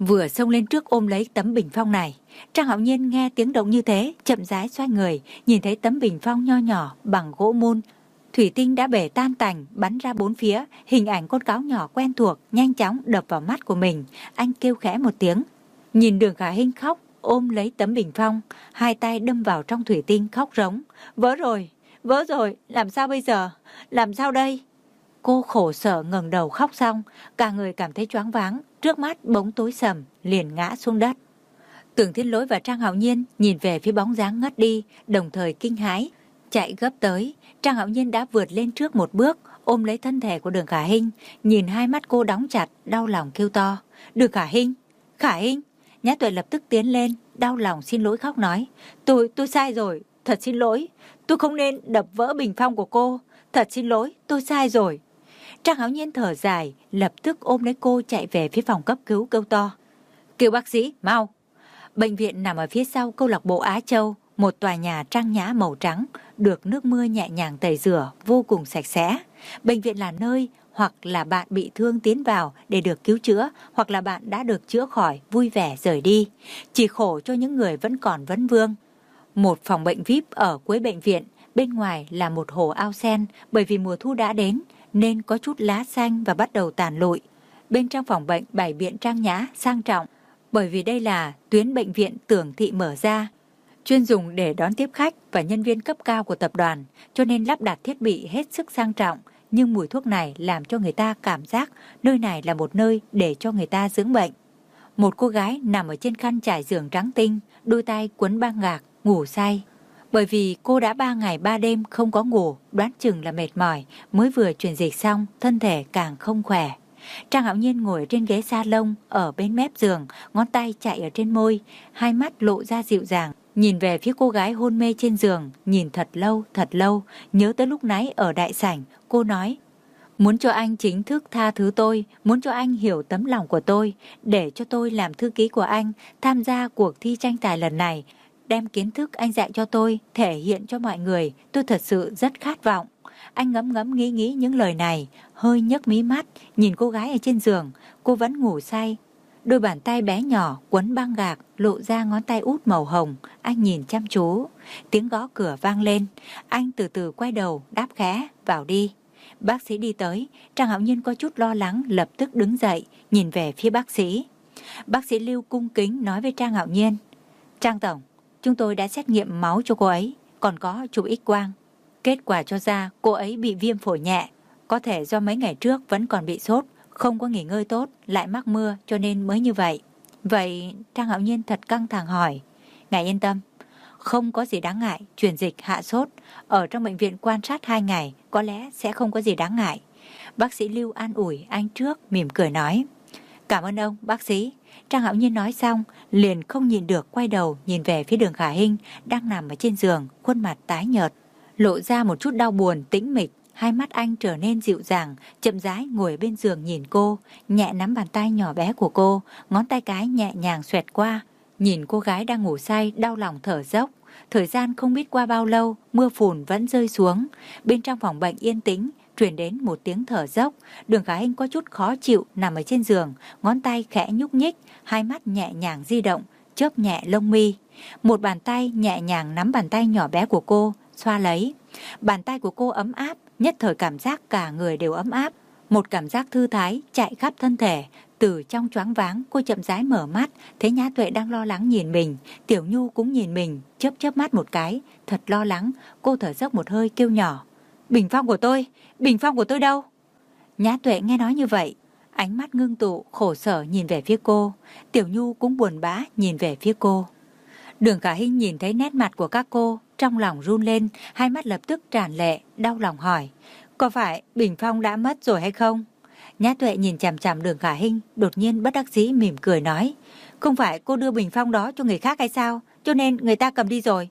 vừa xông lên trước ôm lấy tấm bình phong này. Trang Hạo Nhiên nghe tiếng động như thế, chậm rãi xoay người, nhìn thấy tấm bình phong nho nhỏ bằng gỗ mun. Thủy tinh đã bể tan tành, bắn ra bốn phía, hình ảnh con cáo nhỏ quen thuộc nhanh chóng đập vào mắt của mình. Anh kêu khẽ một tiếng. Nhìn Đường Khả Hinh khóc, ôm lấy tấm bình phong, hai tay đâm vào trong thủy tinh khóc rống. Vỡ rồi, vỡ rồi, làm sao bây giờ? Làm sao đây? Cô khổ sở ngẩng đầu khóc xong, cả người cảm thấy choáng váng, trước mắt bỗng tối sầm, liền ngã xuống đất. Tưởng Thiên Lỗi và Trang Hạo Nhiên nhìn về phía bóng dáng ngất đi, đồng thời kinh hãi, chạy gấp tới. Trang Hạo Nhiên đã vượt lên trước một bước, ôm lấy thân thể của Đường Khả Hinh, nhìn hai mắt cô đóng chặt, đau lòng kêu to. Đường Khả Hinh, Khả Hinh. Nhã Tuệ lập tức tiến lên, đau lòng xin lỗi khóc nói. Tôi, tôi sai rồi, thật xin lỗi. Tôi không nên đập vỡ bình phong của cô. Thật xin lỗi, tôi sai rồi. Trang Hạo Nhiên thở dài, lập tức ôm lấy cô chạy về phía phòng cấp cứu kêu to. Kêu bác sĩ, mau. Bệnh viện nằm ở phía sau câu lạc bộ Á Châu, một tòa nhà trang nhã màu trắng, được nước mưa nhẹ nhàng tẩy rửa, vô cùng sạch sẽ. Bệnh viện là nơi hoặc là bạn bị thương tiến vào để được cứu chữa, hoặc là bạn đã được chữa khỏi, vui vẻ rời đi. Chỉ khổ cho những người vẫn còn vấn vương. Một phòng bệnh vi ai pi ở cuối bệnh viện, bên ngoài là một hồ ao sen, bởi vì mùa thu đã đến nên có chút lá xanh và bắt đầu tàn lụi. Bên trong phòng bệnh bày biện trang nhã, sang trọng, bởi vì đây là tuyến bệnh viện Tưởng Thị mở ra, chuyên dùng để đón tiếp khách và nhân viên cấp cao của tập đoàn, cho nên lắp đặt thiết bị hết sức sang trọng. Nhưng mùi thuốc này làm cho người ta cảm giác nơi này là một nơi để cho người ta dưỡng bệnh. Một cô gái nằm ở trên khăn trải giường trắng tinh, đôi tay quấn băng gạc, ngủ say. Bởi vì cô đã ba ngày ba đêm không có ngủ, đoán chừng là mệt mỏi, mới vừa truyền dịch xong, thân thể càng không khỏe. Trang Hạo Nhiên ngồi trên ghế salon ở bên mép giường, ngón tay chạy ở trên môi, hai mắt lộ ra dịu dàng, nhìn về phía cô gái hôn mê trên giường, nhìn thật lâu, thật lâu, nhớ tới lúc nãy ở đại sảnh, cô nói, muốn cho anh chính thức tha thứ tôi, muốn cho anh hiểu tấm lòng của tôi, để cho tôi làm thư ký của anh, tham gia cuộc thi tranh tài lần này, đem kiến thức anh dạy cho tôi, thể hiện cho mọi người, tôi thật sự rất khát vọng. Anh ngẫm ngẫm nghĩ nghĩ những lời này, hơi nhấc mí mắt, nhìn cô gái ở trên giường, cô vẫn ngủ say. Đôi bàn tay bé nhỏ quấn băng gạc lộ ra ngón tay út màu hồng, anh nhìn chăm chú. Tiếng gõ cửa vang lên, anh từ từ quay đầu đáp khẽ, vào đi. Bác sĩ đi tới, Trang Hạo Nhiên có chút lo lắng lập tức đứng dậy, nhìn về phía bác sĩ. Bác sĩ Lưu cung kính nói với Trang Hạo Nhiên, Trang Tổng, chúng tôi đã xét nghiệm máu cho cô ấy, còn có chụp X quang. Kết quả cho ra cô ấy bị viêm phổi nhẹ, có thể do mấy ngày trước vẫn còn bị sốt, không có nghỉ ngơi tốt, lại mắc mưa cho nên mới như vậy. Vậy Trang Hạo Nhiên thật căng thẳng hỏi, ngài yên tâm, không có gì đáng ngại, truyền dịch hạ sốt, ở trong bệnh viện quan sát hai ngày, có lẽ sẽ không có gì đáng ngại. Bác sĩ Lưu an ủi anh trước, mỉm cười nói, cảm ơn ông, bác sĩ. Trang Hạo Nhiên nói xong, liền không nhìn được quay đầu nhìn về phía Đường Khả Hinh đang nằm ở trên giường, khuôn mặt tái nhợt, lộ ra một chút đau buồn tĩnh mịch. Hai mắt anh trở nên dịu dàng, chậm rãi ngồi bên giường nhìn cô, nhẹ nắm bàn tay nhỏ bé của cô, ngón tay cái nhẹ nhàng xoẹt qua, nhìn cô gái đang ngủ say, đau lòng thở dốc. Thời gian không biết qua bao lâu, mưa phùn vẫn rơi xuống. Bên trong phòng bệnh yên tĩnh, truyền đến một tiếng thở dốc. Đường Khả Hinh có chút khó chịu nằm ở trên giường, ngón tay khẽ nhúc nhích, hai mắt nhẹ nhàng di động, chớp nhẹ lông mi. Một bàn tay nhẹ nhàng nắm bàn tay nhỏ bé của cô, xoa lấy. Bàn tay của cô ấm áp, nhất thời cảm giác cả người đều ấm áp. Một cảm giác thư thái chạy khắp thân thể. Từ trong choáng váng, cô chậm rãi mở mắt, thấy Nhã Tuệ đang lo lắng nhìn mình, Tiểu Nhu cũng nhìn mình, chớp chớp mắt một cái, thật lo lắng. Cô thở dốc một hơi kêu nhỏ, bình phong của tôi, bình phong của tôi đâu? Nhã Tuệ nghe nói như vậy, ánh mắt ngưng tụ, khổ sở nhìn về phía cô. Tiểu Nhu cũng buồn bã nhìn về phía cô. Đường Khả Hinh nhìn thấy nét mặt của các cô, trong lòng run lên, hai mắt lập tức tràn lệ, đau lòng hỏi, có phải bình phong đã mất rồi hay không? Nhã Tuệ nhìn chằm chằm Đường Khả Hinh, đột nhiên bất đắc dĩ mỉm cười nói, không phải cô đưa bình phong đó cho người khác hay sao, cho nên người ta cầm đi rồi.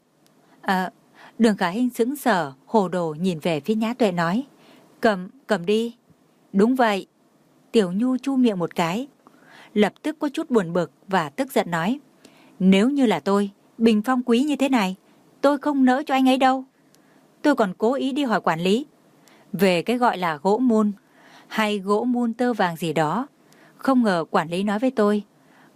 À, Đường Khả Hinh sững sờ, hồ đồ nhìn về phía Nhã Tuệ nói, cầm, cầm đi. Đúng vậy. Tiểu Nhu chu miệng một cái, lập tức có chút buồn bực và tức giận nói, nếu như là tôi, bình phong quý như thế này, tôi không nỡ cho anh ấy đâu. Tôi còn cố ý đi hỏi quản lý về cái gọi là gỗ mun hay gỗ mun tơ vàng gì đó. Không ngờ quản lý nói với tôi,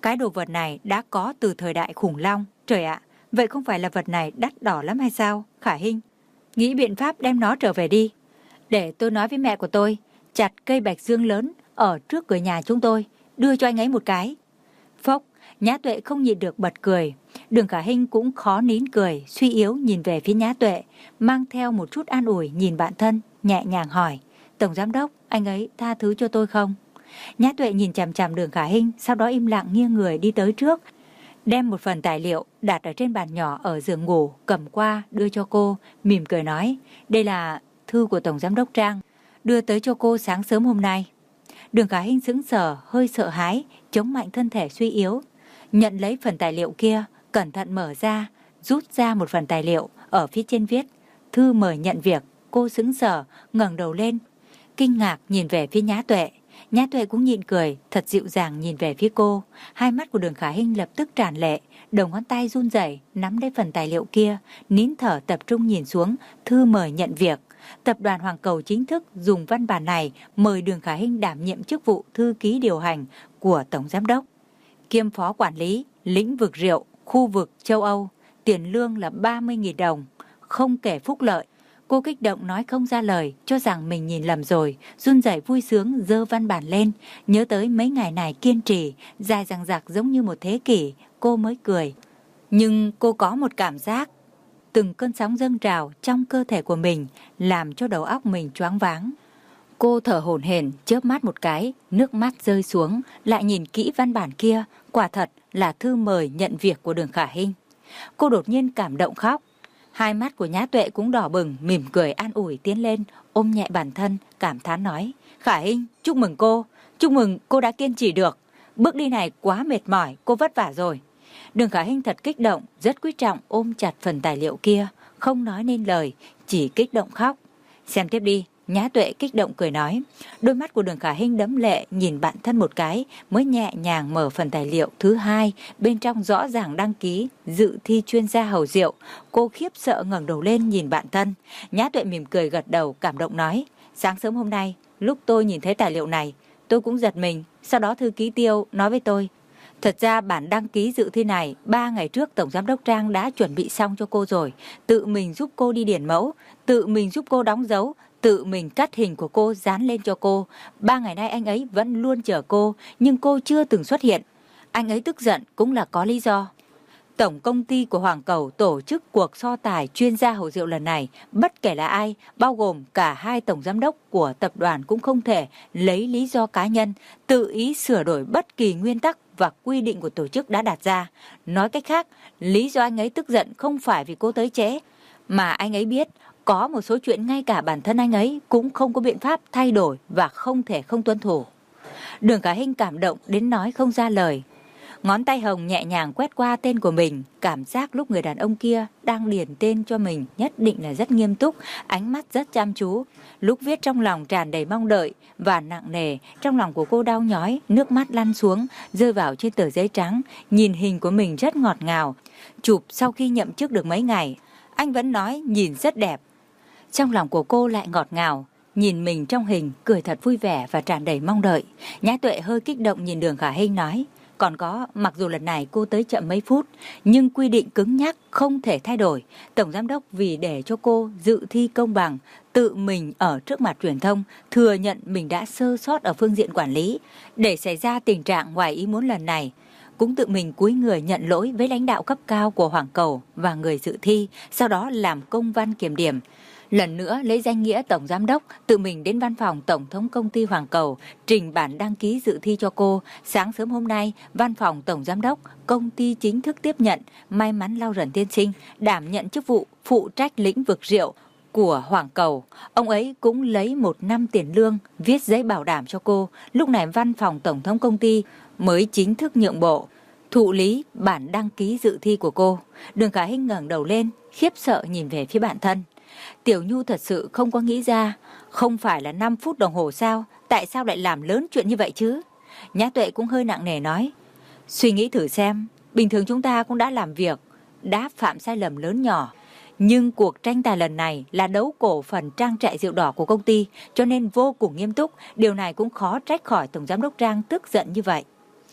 Cái đồ vật này đã có từ thời đại khủng long. Trời ạ, vậy không phải là vật này đắt đỏ lắm hay sao? Khả Hinh, nghĩ biện pháp đem nó trở về đi. Để tôi nói với mẹ của tôi, chặt cây bạch dương lớn ở trước cửa nhà chúng tôi, đưa cho anh ấy một cái. Phốc, Nhã Tuệ không nhịn được bật cười. Đường Khả Hinh cũng khó nín cười, suy yếu nhìn về phía Nhã Tuệ, mang theo một chút an ủi nhìn bạn thân, nhẹ nhàng hỏi, Tổng Giám Đốc, anh ấy tha thứ cho tôi không? Nhã Tuệ nhìn chằm chằm Đường Khả Hinh, sau đó im lặng nghiêng người đi tới trước, đem một phần tài liệu đặt ở trên bàn nhỏ ở giường ngủ, cầm qua đưa cho cô, mỉm cười nói, đây là thư của Tổng Giám Đốc Trang, đưa tới cho cô sáng sớm hôm nay. Đường Khả Hinh sững sờ, hơi sợ hãi, chống mạnh thân thể suy yếu, nhận lấy phần tài liệu kia, cẩn thận mở ra, rút ra một phần tài liệu, ở phía trên viết, thư mời nhận việc. Cô sững sờ, ngẩng đầu lên, kinh ngạc nhìn về phía Nhã Tuệ. Nhã Tuệ cũng nhịn cười, thật dịu dàng nhìn về phía cô. Hai mắt của Đường Khả Hinh lập tức tràn lệ, đầu ngón tay run rẩy nắm lấy phần tài liệu kia, nín thở tập trung nhìn xuống, thư mời nhận việc. Tập đoàn Hoàng Cầu chính thức dùng văn bản này mời Đường Khả Hinh đảm nhiệm chức vụ thư ký điều hành của Tổng Giám Đốc, kiêm phó quản lý lĩnh vực rượu, khu vực châu Âu, tiền lương là ba mươi nghìn đồng, không kể phúc lợi. Cô kích động nói không ra lời, cho rằng mình nhìn lầm rồi, run rẩy vui sướng giơ văn bản lên, nhớ tới mấy ngày này kiên trì, dài dằng dặc giống như một thế kỷ, cô mới cười. Nhưng cô có một cảm giác, từng cơn sóng dâng trào trong cơ thể của mình, làm cho đầu óc mình choáng váng. Cô thở hổn hển, chớp mắt một cái, nước mắt rơi xuống, lại nhìn kỹ văn bản kia, quả thật là thư mời nhận việc của Đường Khả Hinh. Cô đột nhiên cảm động khóc. Hai mắt của Nhã Tuệ cũng đỏ bừng, mỉm cười an ủi tiến lên, ôm nhẹ bản thân, cảm thán nói, Khả Hinh, chúc mừng cô, chúc mừng cô đã kiên trì được. Bước đi này quá mệt mỏi, cô vất vả rồi. Đường Khả Hinh thật kích động, rất quý trọng ôm chặt phần tài liệu kia, không nói nên lời, chỉ kích động khóc. Xem tiếp đi. Nhã Tuệ kích động cười nói. Đôi mắt của Đường Khả Hinh đẫm lệ nhìn bạn thân một cái, mới nhẹ nhàng mở phần tài liệu thứ hai, bên trong rõ ràng đăng ký dự thi chuyên gia hầu rượu. Cô khiếp sợ ngẩng đầu lên nhìn bạn thân. Nhã Tuệ mỉm cười gật đầu, cảm động nói, sáng sớm hôm nay lúc tôi nhìn thấy tài liệu này, tôi cũng giật mình. Sau đó thư ký Tiêu nói với tôi, thật ra bản đăng ký dự thi này ba ngày trước Tổng Giám Đốc Trang đã chuẩn bị xong cho cô rồi, tự mình giúp cô đi điền mẫu, tự mình giúp cô đóng dấu, tự mình cắt hình của cô dán lên cho cô. Ba ngày nay anh ấy vẫn luôn chờ cô, nhưng cô chưa từng xuất hiện. Anh ấy tức giận cũng là có lý do. Tổng công ty của Hoàng Cầu tổ chức cuộc so tài chuyên gia hầu rượu lần này, bất kể là ai, bao gồm cả hai tổng giám đốc của tập đoàn cũng không thể lấy lý do cá nhân, tự ý sửa đổi bất kỳ nguyên tắc và quy định của tổ chức đã đặt ra. Nói cách khác, lý do anh ấy tức giận không phải vì cô tới trễ, mà anh ấy biết có một số chuyện ngay cả bản thân anh ấy cũng không có biện pháp thay đổi và không thể không tuân thủ. Đường Khả Hinh cảm động đến nói không ra lời. Ngón tay hồng nhẹ nhàng quét qua tên của mình, cảm giác lúc người đàn ông kia đang điền tên cho mình nhất định là rất nghiêm túc, ánh mắt rất chăm chú. Lúc viết trong lòng tràn đầy mong đợi và nặng nề, trong lòng của cô đau nhói, nước mắt lăn xuống, rơi vào trên tờ giấy trắng, nhìn hình của mình rất ngọt ngào. Chụp sau khi nhậm chức được mấy ngày, anh vẫn nói nhìn rất đẹp. Trong lòng của cô lại ngọt ngào, nhìn mình trong hình, cười thật vui vẻ và tràn đầy mong đợi. Nhã Tuệ hơi kích động nhìn Đường Khả Hinh nói, còn có, mặc dù lần này cô tới chậm mấy phút, nhưng quy định cứng nhắc không thể thay đổi. Tổng giám đốc vì để cho cô dự thi công bằng, tự mình ở trước mặt truyền thông thừa nhận mình đã sơ sót ở phương diện quản lý, để xảy ra tình trạng ngoài ý muốn lần này. Cũng tự mình cúi người nhận lỗi với lãnh đạo cấp cao của Hoàng Cầu và người dự thi, sau đó làm công văn kiểm điểm. Lần nữa lấy danh nghĩa tổng giám đốc tự mình đến văn phòng tổng thống công ty Hoàng Cầu trình bản đăng ký dự thi cho cô. Sáng sớm hôm nay, văn phòng tổng giám đốc công ty chính thức tiếp nhận May mắn Lau Rần tiên sinh đảm nhận chức vụ phụ trách lĩnh vực rượu của Hoàng Cầu. Ông ấy cũng lấy một năm tiền lương viết giấy bảo đảm cho cô. Lúc này văn phòng tổng thống công ty mới chính thức nhượng bộ thụ lý bản đăng ký dự thi của cô. Đường Khả Hinh ngẩng đầu lên, khiếp sợ nhìn về phía bản thân. Tiểu Nhu thật sự không có nghĩ ra, không phải là năm phút đồng hồ sao, tại sao lại làm lớn chuyện như vậy chứ? Nhã Tuệ cũng hơi nặng nề nói, suy nghĩ thử xem, bình thường chúng ta cũng đã làm việc, đã phạm sai lầm lớn nhỏ, nhưng cuộc tranh tài lần này là đấu cổ phần trang trại rượu đỏ của công ty, cho nên vô cùng nghiêm túc, điều này cũng khó trách khỏi tổng giám đốc Trang tức giận như vậy.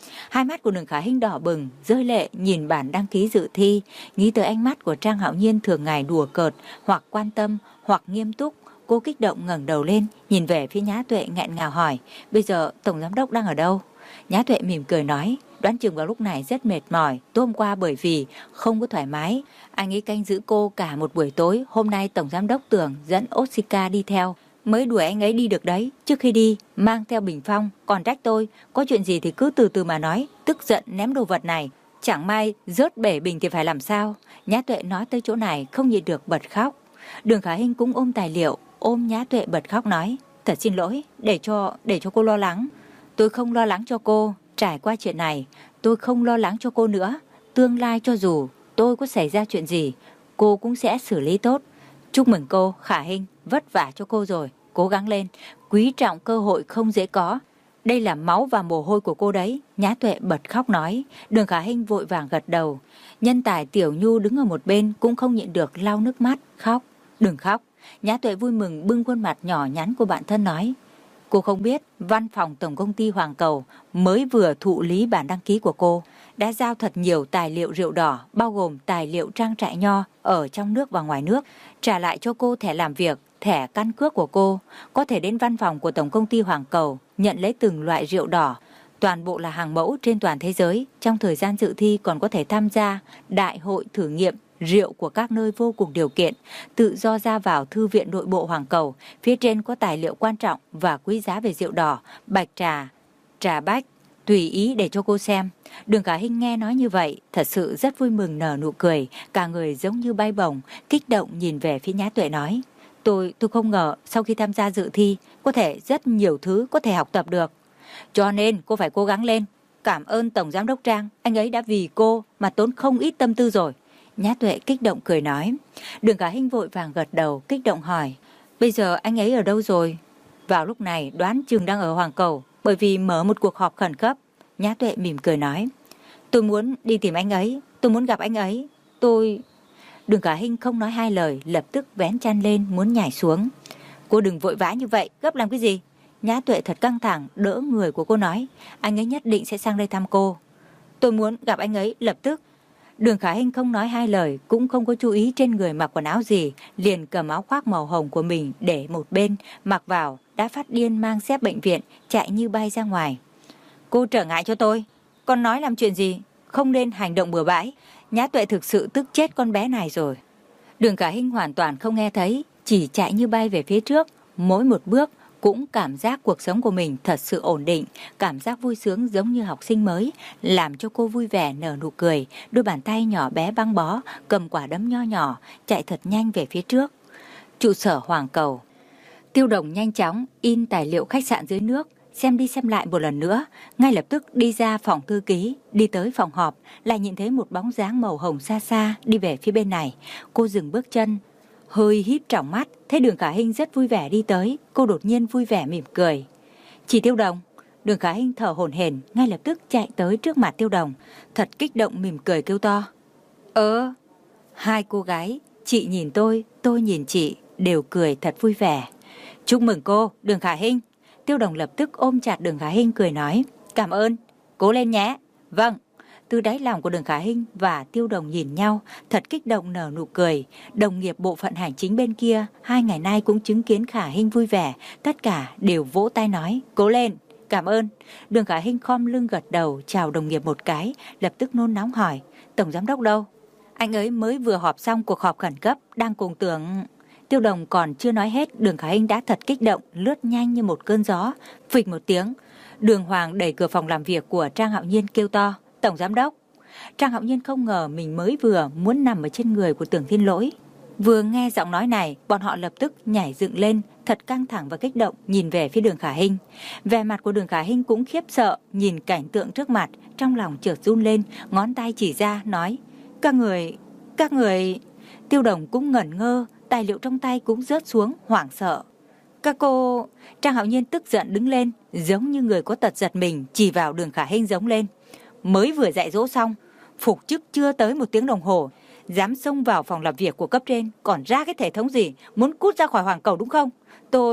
Hai mắt của Đường Khả Hinh đỏ bừng, rơi lệ nhìn bản đăng ký dự thi, nghĩ tới ánh mắt của Trang Hạo Nhiên thường ngày đùa cợt, hoặc quan tâm, hoặc nghiêm túc. Cô kích động ngẩng đầu lên, nhìn về phía Nhã Tuệ nghẹn ngào hỏi, bây giờ Tổng Giám Đốc đang ở đâu? Nhã Tuệ mỉm cười nói, đoán chừng vào lúc này rất mệt mỏi, tối hôm qua bởi vì không có thoải mái, anh ấy canh giữ cô cả một buổi tối, hôm nay Tổng Giám Đốc tưởng dẫn Osika đi theo, mới đuổi anh ấy đi được đấy, trước khi đi, mang theo bình phong, còn trách tôi, có chuyện gì thì cứ từ từ mà nói, tức giận ném đồ vật này, chẳng may rớt bể bình thì phải làm sao? Nhã Tuệ nói tới chỗ này không nhịn được bật khóc. Đường Khả Hinh cũng ôm tài liệu, ôm Nhã Tuệ bật khóc nói, thật xin lỗi, để cho, để cho cô lo lắng. Tôi không lo lắng cho cô, trải qua chuyện này, tôi không lo lắng cho cô nữa. Tương lai cho dù tôi có xảy ra chuyện gì, cô cũng sẽ xử lý tốt. Chúc mừng cô, Khả Hinh, vất vả cho cô rồi, cố gắng lên, quý trọng cơ hội không dễ có. Đây là máu và mồ hôi của cô đấy, Nhã Tuệ bật khóc nói. Đường Khả Hinh vội vàng gật đầu. Nhân tài Tiểu Nhu đứng ở một bên cũng không nhịn được lau nước mắt, khóc. Đừng khóc. Nhã Tuệ vui mừng bưng khuôn mặt nhỏ nhắn của bạn thân nói. Cô không biết, văn phòng tổng công ty Hoàng Cầu mới vừa thụ lý bản đăng ký của cô, đã giao thật nhiều tài liệu rượu đỏ, bao gồm tài liệu trang trại nho ở trong nước và ngoài nước, trả lại cho cô thẻ làm việc, thẻ căn cước của cô, có thể đến văn phòng của tổng công ty Hoàng Cầu, nhận lấy từng loại rượu đỏ, toàn bộ là hàng mẫu trên toàn thế giới. Trong thời gian dự thi còn có thể tham gia đại hội thử nghiệm rượu của các nơi vô cùng điều kiện, tự do ra vào thư viện nội bộ Hoàng Cầu. Phía trên có tài liệu quan trọng và quý giá về rượu đỏ, bạch trà, trà bách, tùy ý để cho cô xem. Đường Khả Hinh nghe nói như vậy, thật sự rất vui mừng nở nụ cười, cả người giống như bay bổng, kích động nhìn về phía Nhã Tuệ nói. Tôi, tôi không ngờ sau khi tham gia dự thi, có thể rất nhiều thứ có thể học tập được. Cho nên cô phải cố gắng lên. Cảm ơn Tổng Giám Đốc Trang, anh ấy đã vì cô mà tốn không ít tâm tư rồi. Nhã Tuệ kích động cười nói. Đường Khả Hinh vội vàng gật đầu, kích động hỏi. Bây giờ anh ấy ở đâu rồi? Vào lúc này đoán chừng đang ở Hoàng Cầu, bởi vì mở một cuộc họp khẩn cấp. Nhã Tuệ mỉm cười nói. Tôi muốn đi tìm anh ấy, tôi muốn gặp anh ấy. Tôi... Đường Khả Hinh không nói hai lời, lập tức vén chăn lên muốn nhảy xuống. Cô đừng vội vã như vậy, gấp làm cái gì? Nhã Tuệ thật căng thẳng, đỡ người của cô nói. Anh ấy nhất định sẽ sang đây thăm cô. Tôi muốn gặp anh ấy lập tức. Đường Khả Hinh không nói hai lời, cũng không có chú ý trên người mặc quần áo gì, liền cầm áo khoác màu hồng của mình để một bên, mặc vào, đã phát điên mang xếp bệnh viện, chạy như bay ra ngoài. Cô trở ngại cho tôi, con nói làm chuyện gì, không nên hành động bừa bãi. Nhã Tuệ thực sự tức chết con bé này rồi. Đường Khả Hinh hoàn toàn không nghe thấy, chỉ chạy như bay về phía trước, mỗi một bước cũng cảm giác cuộc sống của mình thật sự ổn định, cảm giác vui sướng giống như học sinh mới, làm cho cô vui vẻ nở nụ cười, đôi bàn tay nhỏ bé băng bó, cầm quả đấm nho nhỏ, chạy thật nhanh về phía trước. Trụ sở Hoàng Cầu. Tiêu Đồng nhanh chóng in tài liệu khách sạn dưới nước, xem đi xem lại một lần nữa, ngay lập tức đi ra phòng thư ký, đi tới phòng họp, lại nhìn thấy một bóng dáng màu hồng xa xa đi về phía bên này. Cô dừng bước chân, hơi híp tròng mắt, thấy Đường Khả Hinh rất vui vẻ đi tới, cô đột nhiên vui vẻ mỉm cười. Chị Tiêu Đồng. Đường Khả Hinh thở hổn hển, ngay lập tức chạy tới trước mặt Tiêu Đồng, thật kích động mỉm cười kêu to. Ơ, hai cô gái, chị nhìn tôi, tôi nhìn chị, đều cười thật vui vẻ. Chúc mừng cô, Đường Khả Hinh. Tiêu Đồng lập tức ôm chặt Đường Khả Hinh cười nói. Cảm ơn, cố lên nhé. Vâng. Từ đáy lòng của Đường Khả Hinh và Tiêu Đồng nhìn nhau, thật kích động nở nụ cười. Đồng nghiệp bộ phận hành chính bên kia, hai ngày nay cũng chứng kiến Khả Hinh vui vẻ, tất cả đều vỗ tay nói, cố lên, cảm ơn. Đường Khả Hinh khom lưng gật đầu, chào đồng nghiệp một cái, lập tức nôn nóng hỏi, Tổng Giám Đốc đâu? Anh ấy mới vừa họp xong cuộc họp khẩn cấp, đang cùng tưởng... Tiêu Đồng còn chưa nói hết, Đường Khả Hinh đã thật kích động, lướt nhanh như một cơn gió, phịch một tiếng. Đường Hoàng đẩy cửa phòng làm việc của Trang Hạo Nhiên kêu to, Tổng Giám Đốc. Trang Hạo Nhiên không ngờ mình mới vừa muốn nằm ở trên người của Tưởng Thiên Lỗi. Vừa nghe giọng nói này, bọn họ lập tức nhảy dựng lên, thật căng thẳng và kích động, nhìn về phía Đường Khả Hinh. Vẻ mặt của Đường Khả Hinh cũng khiếp sợ, nhìn cảnh tượng trước mặt, trong lòng chợt run lên, ngón tay chỉ ra, nói, các người, các người... Tiêu Đồng cũng ngẩn ngơ, tài liệu trong tay cũng rớt xuống, hoảng sợ. Các cô... Trang Hạo Nhiên tức giận đứng lên, giống như người có tật giật mình, chỉ vào Đường Khả Hinh giống lên. Mới vừa dạy dỗ xong, phục chức chưa tới một tiếng đồng hồ, dám xông vào phòng làm việc của cấp trên, còn ra cái thể thống gì, muốn cút ra khỏi Hoàng Cầu đúng không? Tôi...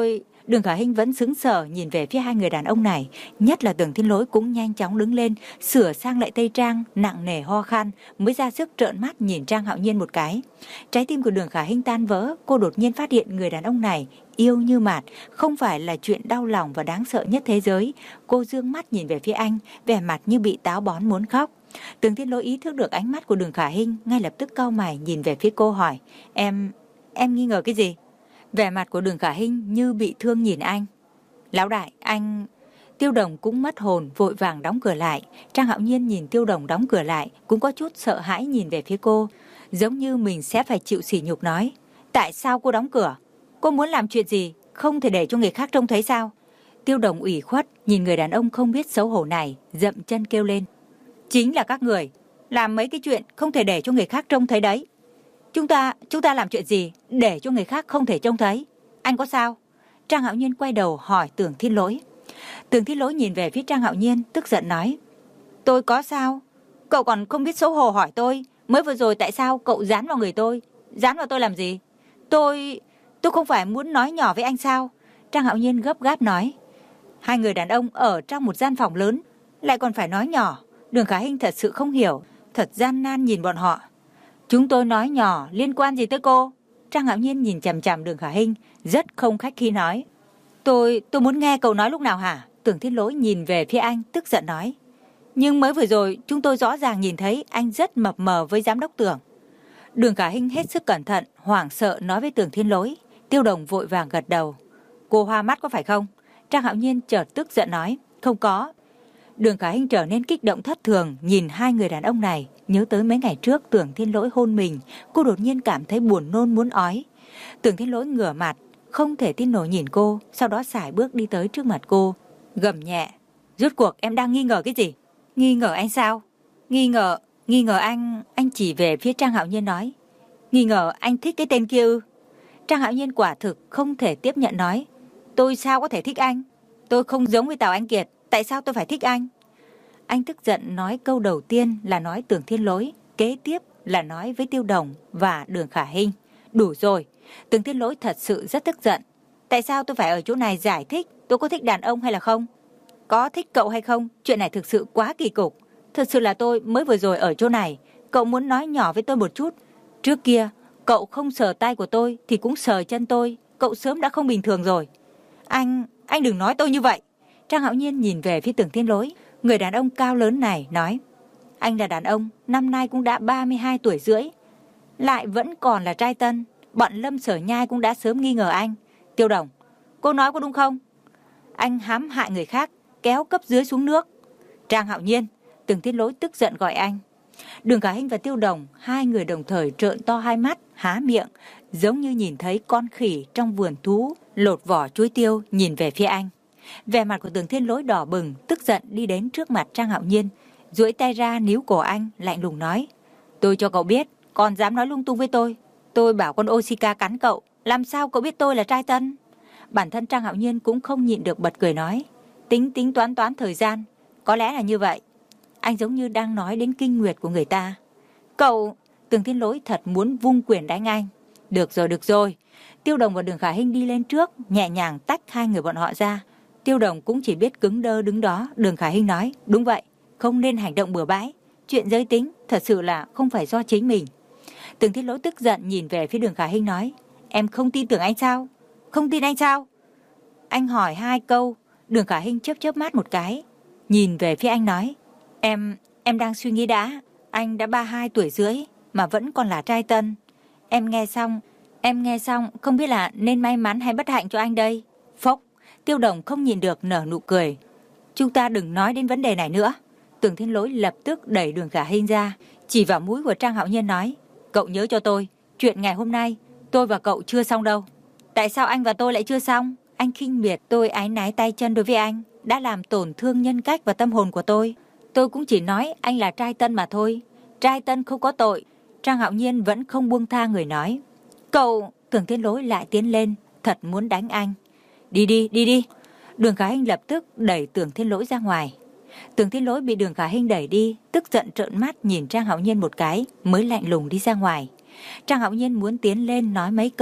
Đường Khả Hinh vẫn sững sờ nhìn về phía hai người đàn ông này, nhất là Tưởng Thiên Lỗi cũng nhanh chóng đứng lên, sửa sang lại tây trang, nặng nề ho khan, mới ra sức trợn mắt nhìn Trang Hạo Nhiên một cái. Trái tim của Đường Khả Hinh tan vỡ, cô đột nhiên phát hiện người đàn ông này yêu như mạt, không phải là chuyện đau lòng và đáng sợ nhất thế giới. Cô dương mắt nhìn về phía anh, vẻ mặt như bị táo bón muốn khóc. Tưởng Thiên Lỗi ý thức được ánh mắt của Đường Khả Hinh, ngay lập tức cau mày nhìn về phía cô hỏi, em, em nghi ngờ cái gì? Vẻ mặt của Đường Khả Hinh như bị thương nhìn anh. Lão đại, anh... Tiêu Đồng cũng mất hồn, vội vàng đóng cửa lại. Trang Hạo Nhiên nhìn Tiêu Đồng đóng cửa lại, cũng có chút sợ hãi nhìn về phía cô, giống như mình sẽ phải chịu sỉ nhục nói. Tại sao cô đóng cửa? Cô muốn làm chuyện gì? Không thể để cho người khác trông thấy sao? Tiêu Đồng ủy khuất, nhìn người đàn ông không biết xấu hổ này, dậm chân kêu lên. Chính là các người, làm mấy cái chuyện không thể để cho người khác trông thấy đấy. Chúng ta, chúng ta làm chuyện gì để cho người khác không thể trông thấy? Anh có sao? Trang Hạo Nhiên quay đầu hỏi Tưởng Thiên Lỗi. Tưởng Thiên Lỗi nhìn về phía Trang Hạo Nhiên, tức giận nói. Tôi có sao? Cậu còn không biết xấu hổ hỏi tôi. Mới vừa rồi tại sao cậu dán vào người tôi? Dán vào tôi làm gì? Tôi... tôi không phải muốn nói nhỏ với anh sao? Trang Hạo Nhiên gấp gáp nói. Hai người đàn ông ở trong một gian phòng lớn, lại còn phải nói nhỏ. Đường Khả Hinh thật sự không hiểu, thật gian nan nhìn bọn họ. Chúng tôi nói nhỏ liên quan gì tới cô? Trang Hạo Nhiên nhìn chằm chằm Đường Khả Hinh, rất không khách khí nói. Tôi, tôi muốn nghe cậu nói lúc nào hả? Tưởng Thiên Lỗi nhìn về phía anh, tức giận nói. Nhưng mới vừa rồi chúng tôi rõ ràng nhìn thấy anh rất mập mờ với giám đốc Tưởng. Đường Khả Hinh hết sức cẩn thận, hoảng sợ nói với Tưởng Thiên Lỗi. Tiêu Đồng vội vàng gật đầu. Cô hoa mắt có phải không? Trang Hạo Nhiên chợt tức giận nói. Không có. Đường Khả Hinh trở nên kích động thất thường, nhìn hai người đàn ông này, nhớ tới mấy ngày trước Tưởng Thiên Lỗi hôn mình, cô đột nhiên cảm thấy buồn nôn muốn ói. Tưởng Thiên Lỗi ngửa mặt, không thể tin nổi nhìn cô, sau đó sải bước đi tới trước mặt cô, gầm nhẹ. Rốt cuộc em đang nghi ngờ cái gì? Nghi ngờ anh sao? Nghi ngờ, nghi ngờ anh, anh chỉ về phía Trang Hạo Nhiên nói. Nghi ngờ anh thích cái tên kia ư? Trang Hạo Nhiên quả thực không thể tiếp nhận nói. Tôi sao có thể thích anh? Tôi không giống với Tào Anh Kiệt, tại sao tôi phải thích anh? Anh tức giận nói câu đầu tiên là nói Tưởng Thiên Lỗi, kế tiếp là nói với Tiêu Đồng và Đường Khả Hinh. Đủ rồi, Tưởng Thiên Lỗi thật sự rất tức giận. Tại sao tôi phải ở chỗ này giải thích tôi có thích đàn ông hay là không? Có thích cậu hay không? Chuyện này thực sự quá kỳ cục. Thật sự là tôi mới vừa rồi ở chỗ này, cậu muốn nói nhỏ với tôi một chút. Trước kia, cậu không sờ tay của tôi thì cũng sờ chân tôi, cậu sớm đã không bình thường rồi. Anh, anh đừng nói tôi như vậy. Trang Hạo Nhiên nhìn về phía Tưởng Thiên Lỗi. Người đàn ông cao lớn này nói. Anh là đàn ông, năm nay cũng đã ba mươi hai tuổi rưỡi. Lại vẫn còn là trai tân. Bọn Lâm Sở Nhai cũng đã sớm nghi ngờ anh. Tiêu Đồng, cô nói có đúng không? Anh hãm hại người khác, kéo cấp dưới xuống nước. Trang Hạo Nhiên, Tưởng Thiên Lỗi tức giận gọi anh. Đường Khả Hinh và Tiêu Đồng, hai người đồng thời trợn to hai mắt, há miệng, giống như nhìn thấy con khỉ trong vườn thú lột vỏ chuối tiêu nhìn về phía anh. Vẻ mặt của Tưởng Thiên Lỗi đỏ bừng, tức giận đi đến trước mặt Trang Hạo Nhiên, duỗi tay ra níu cổ anh, lạnh lùng nói. Tôi cho cậu biết, còn dám nói lung tung với tôi. Tôi bảo con Oshika cắn cậu, làm sao cậu biết tôi là trai tân? Bản thân Trang Hạo Nhiên cũng không nhịn được bật cười nói. Tính tính toán toán thời gian, có lẽ là như vậy. Anh giống như đang nói đến kinh nguyệt của người ta. Cậu, Tưởng Thiên Lỗi thật muốn vung quyền đánh anh. Được rồi, được rồi. Tiêu Đồng và Đường Khả Hinh đi lên trước, nhẹ nhàng tách hai người bọn họ ra. Tiêu Đồng cũng chỉ biết cứng đơ đứng đó. Đường Khả Hinh nói, đúng vậy, không nên hành động bừa bãi. Chuyện giới tính thật sự là không phải do chính mình. Tưởng Thiên Lỗi tức giận nhìn về phía Đường Khả Hinh nói, em không tin tưởng anh sao? Không tin anh sao? Anh hỏi hai câu. Đường Khả Hinh chớp chớp mắt một cái, nhìn về phía anh nói, Em, em đang suy nghĩ đã. Anh đã ba mươi hai tuổi rưỡi mà vẫn còn là trai tân. Em nghe xong, em nghe xong không biết là nên may mắn hay bất hạnh cho anh đây. Phốc, Tiêu Đồng không nhìn được nở nụ cười. Chúng ta đừng nói đến vấn đề này nữa. Tưởng Thiên Lỗi lập tức đẩy Đường Khả Hinh ra, chỉ vào mũi của Trang Hạo Nhiên nói, cậu nhớ cho tôi, chuyện ngày hôm nay tôi và cậu chưa xong đâu. Tại sao anh và tôi lại chưa xong? Anh khinh miệt tôi áy náy tay chân đối với anh, đã làm tổn thương nhân cách và tâm hồn của tôi. Tôi cũng chỉ nói anh là trai tân mà thôi. Trai tân không có tội. Trang Hạo Nhiên vẫn không buông tha người nói. Cậu, Tưởng Thiên Lỗi lại tiến lên, thật muốn đánh anh. Đi đi, đi đi. Đường Khả Hinh lập tức đẩy Tưởng Thiên Lỗi ra ngoài. Tưởng Thiên Lỗi bị Đường Khả Hinh đẩy đi, tức giận trợn mắt nhìn Trang Hạo Nhiên một cái, mới lạnh lùng đi ra ngoài. Trang Hạo Nhiên muốn tiến lên nói mấy câu,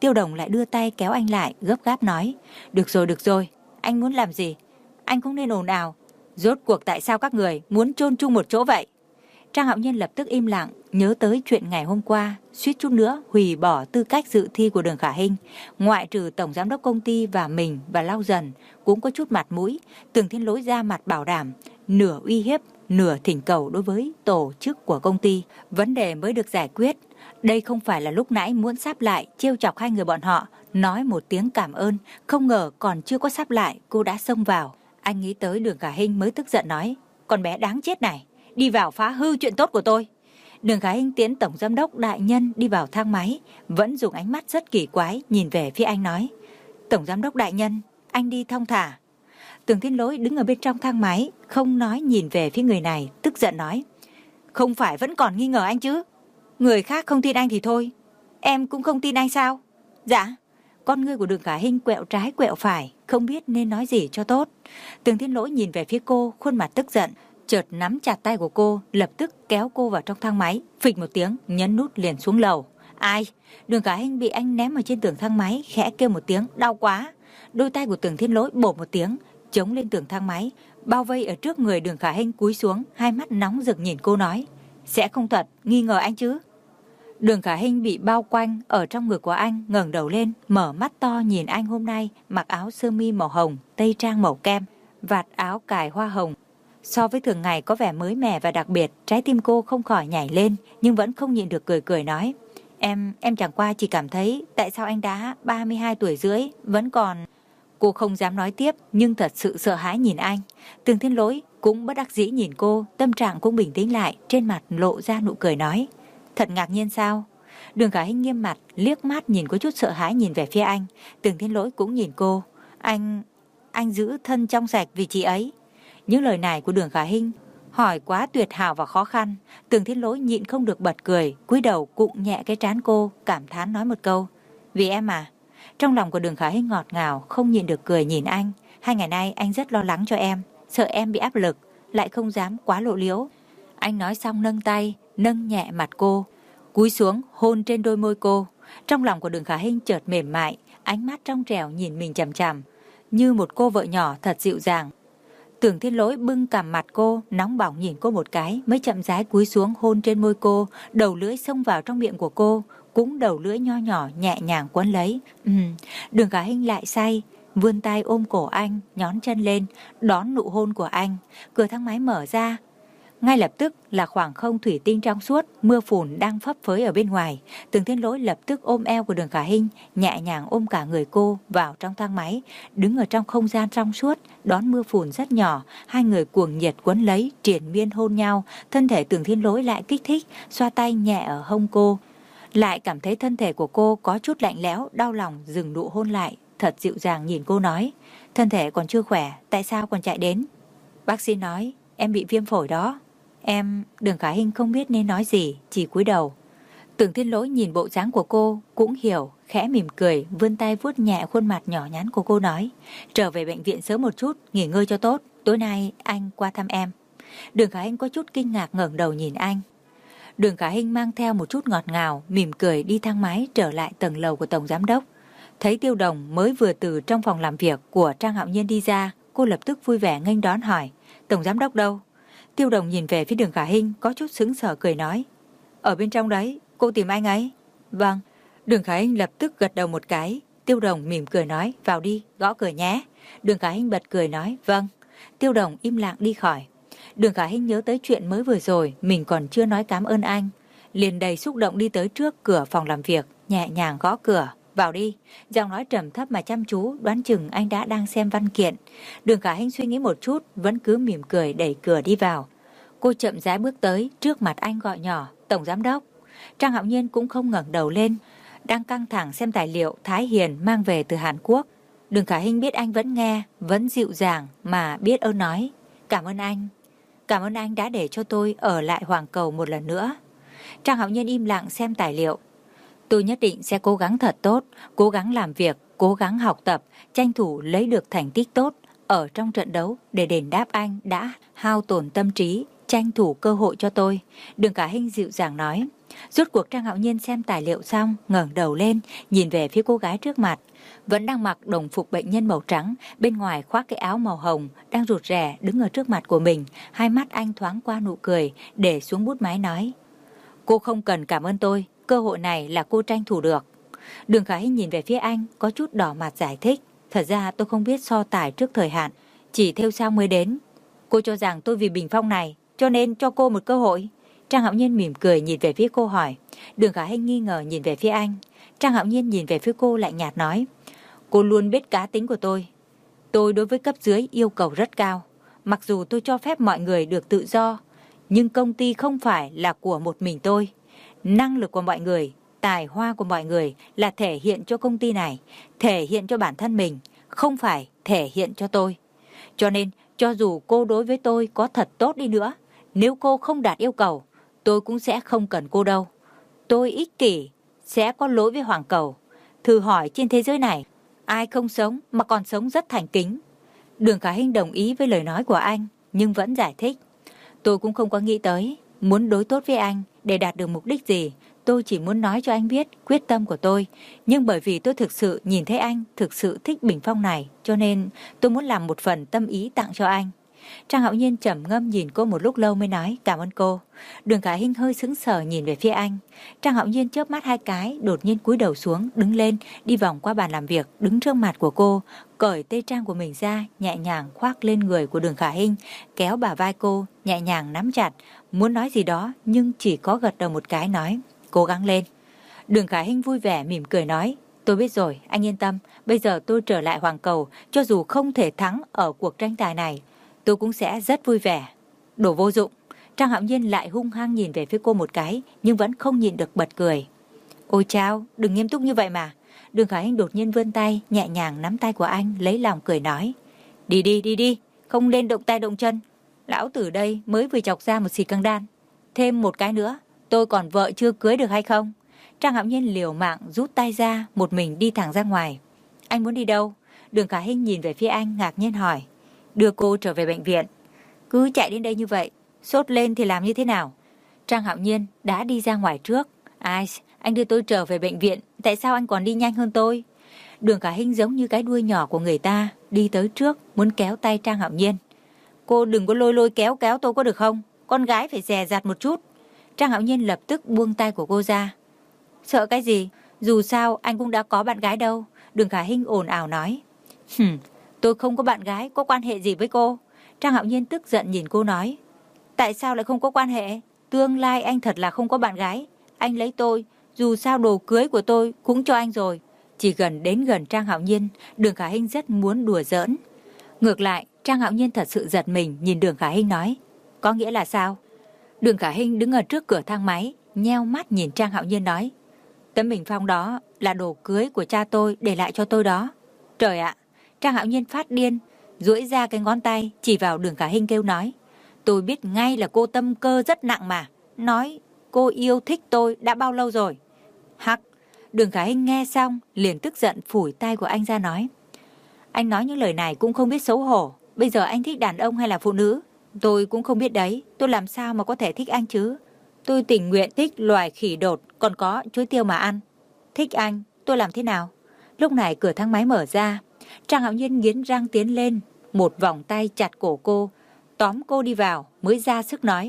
Tiêu Đồng lại đưa tay kéo anh lại, gấp gáp nói, được rồi, được rồi, anh muốn làm gì? Anh cũng nên ồn ào. Rốt cuộc tại sao các người muốn chôn chung một chỗ vậy? Trang Hạo Nhiên lập tức im lặng, nhớ tới chuyện ngày hôm qua, suýt chút nữa hủy bỏ tư cách dự thi của Đường Khả Hinh. Ngoại trừ tổng giám đốc công ty và mình và Lau Dần cũng có chút mặt mũi, Tưởng Thiên Lỗi ra mặt bảo đảm, nửa uy hiếp, nửa thỉnh cầu đối với tổ chức của công ty. Vấn đề mới được giải quyết. Đây không phải là lúc nãy muốn sáp lại, trêu chọc hai người bọn họ, nói một tiếng cảm ơn, không ngờ còn chưa có sáp lại, cô đã xông vào. Anh nghĩ tới Đường Khả Hinh mới tức giận nói, con bé đáng chết này, đi vào phá hư chuyện tốt của tôi. Đường Khả Hinh tiến tổng giám đốc đại nhân đi vào thang máy, vẫn dùng ánh mắt rất kỳ quái nhìn về phía anh nói, tổng giám đốc đại nhân, anh đi thong thả. Tưởng Thiên Lỗi đứng ở bên trong thang máy, không nói nhìn về phía người này, tức giận nói, không phải vẫn còn nghi ngờ anh chứ? Người khác không tin anh thì thôi, em cũng không tin anh sao? Dạ. Con ngươi của Đường Khả Hinh quẹo trái quẹo phải, không biết nên nói gì cho tốt. Tưởng Thiên Lỗi nhìn về phía cô, khuôn mặt tức giận, chợt nắm chặt tay của cô, lập tức kéo cô vào trong thang máy, phịch một tiếng, nhấn nút liền xuống lầu. Ai? Đường Khả Hinh bị anh ném ở trên tường thang máy, khẽ kêu một tiếng, đau quá. Đôi tay của Tưởng Thiên Lỗi bổ một tiếng, chống lên tường thang máy, bao vây ở trước người Đường Khả Hinh, cúi xuống, hai mắt nóng rực nhìn cô nói, sẽ không thật nghi ngờ anh chứ? Đường Khả Hinh bị bao quanh ở trong ngực của anh, ngẩng đầu lên, mở mắt to nhìn anh hôm nay mặc áo sơ mi màu hồng, tây trang màu kem, vạt áo cài hoa hồng. So với thường ngày có vẻ mới mẻ và đặc biệt, trái tim cô không khỏi nhảy lên, nhưng vẫn không nhịn được cười cười nói, Em, em chẳng qua chỉ cảm thấy tại sao anh đã ba mươi hai tuổi rưỡi, vẫn còn... Cô không dám nói tiếp, nhưng thật sự sợ hãi nhìn anh. Tưởng Thiên Lỗi cũng bất đắc dĩ nhìn cô, tâm trạng cũng bình tĩnh lại, trên mặt lộ ra nụ cười nói, thật ngạc nhiên sao? Đường Khả Hinh nghiêm mặt, liếc mắt nhìn có chút sợ hãi nhìn về phía anh. Tưởng Thiên Lỗi cũng nhìn cô, anh... anh giữ thân trong sạch vì chị ấy. Những lời này của Đường Khả Hinh hỏi quá tuyệt hảo và khó khăn. Tưởng Thiên Lỗi nhịn không được bật cười, cúi đầu cụng nhẹ cái trán cô, cảm thán nói một câu, vì em à. Trong lòng của Đường Khả Hinh ngọt ngào, không nhịn được cười nhìn anh. Hai ngày nay anh rất lo lắng cho em, sợ em bị áp lực, lại không dám quá lộ liễu. Anh nói xong nâng tay, nâng nhẹ mặt cô, cúi xuống hôn trên đôi môi cô. Trong lòng của Đường Khả Hinh chợt mềm mại, ánh mắt trong trẻo nhìn mình chằm chằm, như một cô vợ nhỏ thật dịu dàng. Tưởng Thiên Lỗi bưng cằm mặt cô, nóng bỏng nhìn cô một cái, mới chậm rãi cúi xuống hôn trên môi cô, đầu lưỡi xông vào trong miệng của cô, cũng đầu lưỡi nho nhỏ nhẹ nhàng quấn lấy. Ừ, Đường Khả Hinh lại say, vươn tay ôm cổ anh, nhón chân lên, đón nụ hôn của anh. Cửa thang máy mở ra, ngay lập tức là khoảng không thủy tinh trong suốt, mưa phùn đang phấp phới ở bên ngoài. Tưởng Thiên Lỗi lập tức ôm eo của Đường Khả Hinh, nhẹ nhàng ôm cả người cô vào trong thang máy, đứng ở trong không gian trong suốt, đón mưa phùn rất nhỏ. Hai người cuồng nhiệt quấn lấy, triền miên hôn nhau. Thân thể Tưởng Thiên Lỗi lại kích thích, xoa tay nhẹ ở hông cô, lại cảm thấy thân thể của cô có chút lạnh lẽo, đau lòng, dừng nụ hôn lại, thật dịu dàng nhìn cô nói, thân thể còn chưa khỏe, tại sao còn chạy đến? Bác sĩ nói em bị viêm phổi đó. Em... Đường Khả Hinh không biết nên nói gì, chỉ cúi đầu. Tưởng Thiên Lỗi nhìn bộ dáng của cô cũng hiểu, khẽ mỉm cười, vươn tay vuốt nhẹ khuôn mặt nhỏ nhắn của cô nói, trở về bệnh viện sớm một chút, nghỉ ngơi cho tốt, tối nay anh qua thăm em. Đường Khả Hinh có chút kinh ngạc ngẩng đầu nhìn anh. Đường Khả Hinh mang theo một chút ngọt ngào, mỉm cười đi thang máy trở lại tầng lầu của tổng giám đốc. Thấy Tiêu Đồng mới vừa từ trong phòng làm việc của Trang Hạo Nhiên đi ra, cô lập tức vui vẻ nghênh đón hỏi, tổng giám đốc đâu? Tiêu Đồng nhìn về phía Đường Khả Hinh có chút sững sờ cười nói, ở bên trong đấy, cô tìm anh ấy. Vâng. Đường Khả Hinh lập tức gật đầu một cái. Tiêu Đồng mỉm cười nói, vào đi, gõ cửa nhé. Đường Khả Hinh bật cười nói, vâng. Tiêu Đồng im lặng đi khỏi. Đường Khả Hinh nhớ tới chuyện mới vừa rồi, mình còn chưa nói cảm ơn anh, liền đầy xúc động đi tới trước cửa phòng làm việc, nhẹ nhàng gõ cửa. Vào đi. Giọng nói trầm thấp mà chăm chú, đoán chừng anh đã đang xem văn kiện. Đường Khả Hinh suy nghĩ một chút, vẫn cứ mỉm cười đẩy cửa đi vào. Cô chậm rãi bước tới, trước mặt anh gọi nhỏ, tổng giám đốc. Trang Hạo Nhiên cũng không ngẩng đầu lên, đang căng thẳng xem tài liệu Thái Hiền mang về từ Hàn Quốc. Đường Khả Hinh biết anh vẫn nghe, vẫn dịu dàng mà biết ơn nói, cảm ơn anh. Cảm ơn anh đã để cho tôi ở lại Hoàng Cầu một lần nữa. Trang Hạo Nhiên im lặng xem tài liệu. Tôi nhất định sẽ cố gắng thật tốt, cố gắng làm việc, cố gắng học tập, tranh thủ lấy được thành tích tốt ở trong trận đấu để đền đáp anh đã hao tổn tâm trí, tranh thủ cơ hội cho tôi. Đường Khả Hinh dịu dàng nói. Rốt cuộc Trang Hạo Nhiên xem tài liệu xong, ngẩng đầu lên, nhìn về phía cô gái trước mặt. Vẫn đang mặc đồng phục bệnh nhân màu trắng, bên ngoài khoác cái áo màu hồng, đang rụt rè đứng ở trước mặt của mình. Hai mắt anh thoáng qua nụ cười, để xuống bút máy nói. Cô không cần cảm ơn tôi, cơ hội này là cô tranh thủ được. Đường Khả Hinh nhìn về phía anh, có chút đỏ mặt giải thích. Thật ra tôi không biết so tài trước thời hạn, chỉ thêu xong mới đến. Cô cho rằng tôi vì bình phong này, cho nên cho cô một cơ hội. Trang Hạo Nhiên mỉm cười nhìn về phía cô hỏi. Đường Khả Hinh nghi ngờ nhìn về phía anh. Trang Hạo Nhiên nhìn về phía cô lạnh nhạt nói. Cô luôn biết cá tính của tôi. Tôi đối với cấp dưới yêu cầu rất cao. Mặc dù tôi cho phép mọi người được tự do, nhưng công ty không phải là của một mình tôi. Năng lực của mọi người, tài hoa của mọi người là thể hiện cho công ty này, thể hiện cho bản thân mình, không phải thể hiện cho tôi. Cho nên, cho dù cô đối với tôi có thật tốt đi nữa, nếu cô không đạt yêu cầu, tôi cũng sẽ không cần cô đâu. Tôi ích kỷ, sẽ có lỗi với Hoàng Cầu. Thử hỏi trên thế giới này, ai không sống mà còn sống rất thành kính. Đường Khả Hinh đồng ý với lời nói của anh, nhưng vẫn giải thích. Tôi cũng không có nghĩ tới, muốn đối tốt với anh để đạt được mục đích gì. Tôi chỉ muốn nói cho anh biết quyết tâm của tôi. Nhưng bởi vì tôi thực sự nhìn thấy anh thực sự thích bình phong này, cho nên tôi muốn làm một phần tâm ý tặng cho anh. Trang Hạo Nhiên trầm ngâm nhìn cô một lúc lâu mới nói cảm ơn cô. Đường Khả Hinh hơi sững sờ nhìn về phía anh. Trang Hạo Nhiên chớp mắt hai cái, đột nhiên cúi đầu xuống, đứng lên, đi vòng qua bàn làm việc, đứng trước mặt của cô, cởi tây trang của mình ra, nhẹ nhàng khoác lên người của Đường Khả Hinh, kéo bả vai cô, nhẹ nhàng nắm chặt, muốn nói gì đó nhưng chỉ có gật đầu một cái nói, cố gắng lên. Đường Khả Hinh vui vẻ mỉm cười nói, tôi biết rồi, anh yên tâm, bây giờ tôi trở lại Hoàng Cầu, cho dù không thể thắng ở cuộc tranh tài này, tôi cũng sẽ rất vui vẻ. Đồ vô dụng. Trang Hạo Nhiên lại hung hăng nhìn về phía cô một cái, nhưng vẫn không nhịn được bật cười. Ôi chao, đừng nghiêm túc như vậy mà. Đường Khả Hinh đột nhiên vươn tay, nhẹ nhàng nắm tay của anh, lấy lòng cười nói. Đi đi, đi đi, không nên động tay động chân. Lão tử đây mới vừa chọc ra một xì căng đan. Thêm một cái nữa, tôi còn vợ chưa cưới được hay không? Trang Hạo Nhiên liều mạng rút tay ra, một mình đi thẳng ra ngoài. Anh muốn đi đâu? Đường Khả Hinh nhìn về phía anh, ngạc nhiên hỏi. Đưa cô trở về bệnh viện. Cứ chạy đến đây như vậy, sốt lên thì làm như thế nào? Trang Hạo Nhiên đã đi ra ngoài trước. Ai, anh đưa tôi trở về bệnh viện, tại sao anh còn đi nhanh hơn tôi? Đường Khả Hinh giống như cái đuôi nhỏ của người ta, đi tới trước, muốn kéo tay Trang Hạo Nhiên. Cô đừng có lôi lôi kéo kéo tôi có được không? Con gái phải dè dặt một chút. Trang Hạo Nhiên lập tức buông tay của cô ra. Sợ cái gì? Dù sao anh cũng đã có bạn gái đâu. Đường Khả Hinh ồn ào nói. Hừm, tôi không có bạn gái, có quan hệ gì với cô? Trang Hạo Nhiên tức giận nhìn cô nói. Tại sao lại không có quan hệ? Tương lai anh thật là không có bạn gái. Anh lấy tôi, dù sao đồ cưới của tôi cũng cho anh rồi. Chỉ gần đến gần Trang Hạo Nhiên, Đường Khả Hinh rất muốn đùa giỡn. Ngược lại, Trang Hạo Nhiên thật sự giật mình nhìn Đường Khả Hinh nói. Có nghĩa là sao? Đường Khả Hinh đứng ở trước cửa thang máy, nheo mắt nhìn Trang Hạo Nhiên nói. Tấm bình phong đó là đồ cưới của cha tôi để lại cho tôi đó. Trời ạ! Trang Hạo Nhiên phát điên, duỗi ra cái ngón tay chỉ vào Đường Khả Hinh kêu nói. Tôi biết ngay là cô tâm cơ rất nặng mà. Nói cô yêu thích tôi đã bao lâu rồi? Hắc! Đường Khả Hinh nghe xong liền tức giận phủi tay của anh ra nói. Anh nói những lời này cũng không biết xấu hổ. Bây giờ anh thích đàn ông hay là phụ nữ? Tôi cũng không biết đấy. Tôi làm sao mà có thể thích anh chứ? Tôi tình nguyện thích loài khỉ đột, còn có chuối tiêu mà ăn. Thích anh, tôi làm thế nào? Lúc này cửa thang máy mở ra. Trang Hạo Nhiên nghiến răng tiến lên, một vòng tay chặt cổ cô, tóm cô đi vào, mới ra sức nói.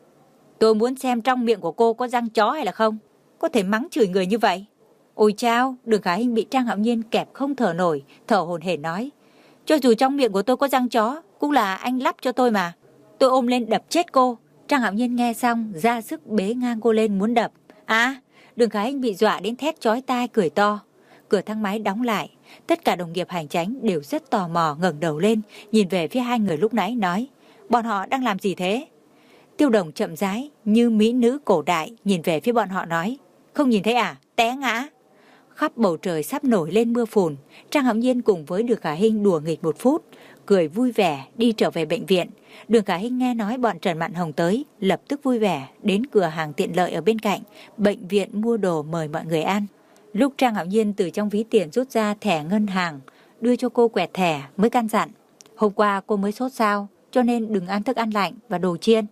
Tôi muốn xem trong miệng của cô có răng chó hay là không? Có thể mắng chửi người như vậy? Ôi chao, Đường Khả Hinh bị Trang Hạo Nhiên kẹp không thở nổi, thở hổn hển nói. Cho dù trong miệng của tôi có răng chó, cũng là anh lắp cho tôi mà. Tôi ôm lên đập chết cô. Trang Hạo Nhiên nghe xong, ra sức bế ngang cô lên muốn đập. À, Đường Khả Hinh bị dọa đến thét chói tai cười to. Cửa thang máy đóng lại. Tất cả đồng nghiệp hành chánh đều rất tò mò ngẩng đầu lên, nhìn về phía hai người lúc nãy nói. Bọn họ đang làm gì thế? Tiêu Đồng chậm rãi như mỹ nữ cổ đại nhìn về phía bọn họ nói. Không nhìn thấy à? Té ngã. Khắp bầu trời sắp nổi lên mưa phùn. Trang Hạo Nhiên cùng với Đường Khả Hinh đùa nghịch một phút, cười vui vẻ đi trở về bệnh viện. Đường Khả Hinh nghe nói bọn Trần Mạn Hồng tới, lập tức vui vẻ đến cửa hàng tiện lợi ở bên cạnh bệnh viện mua đồ mời mọi người ăn. Lúc Trang Hạo Nhiên từ trong ví tiền rút ra thẻ ngân hàng, đưa cho cô quẹt thẻ mới căn dặn. Hôm qua cô mới sốt sao, cho nên đừng ăn thức ăn lạnh và đồ chiên.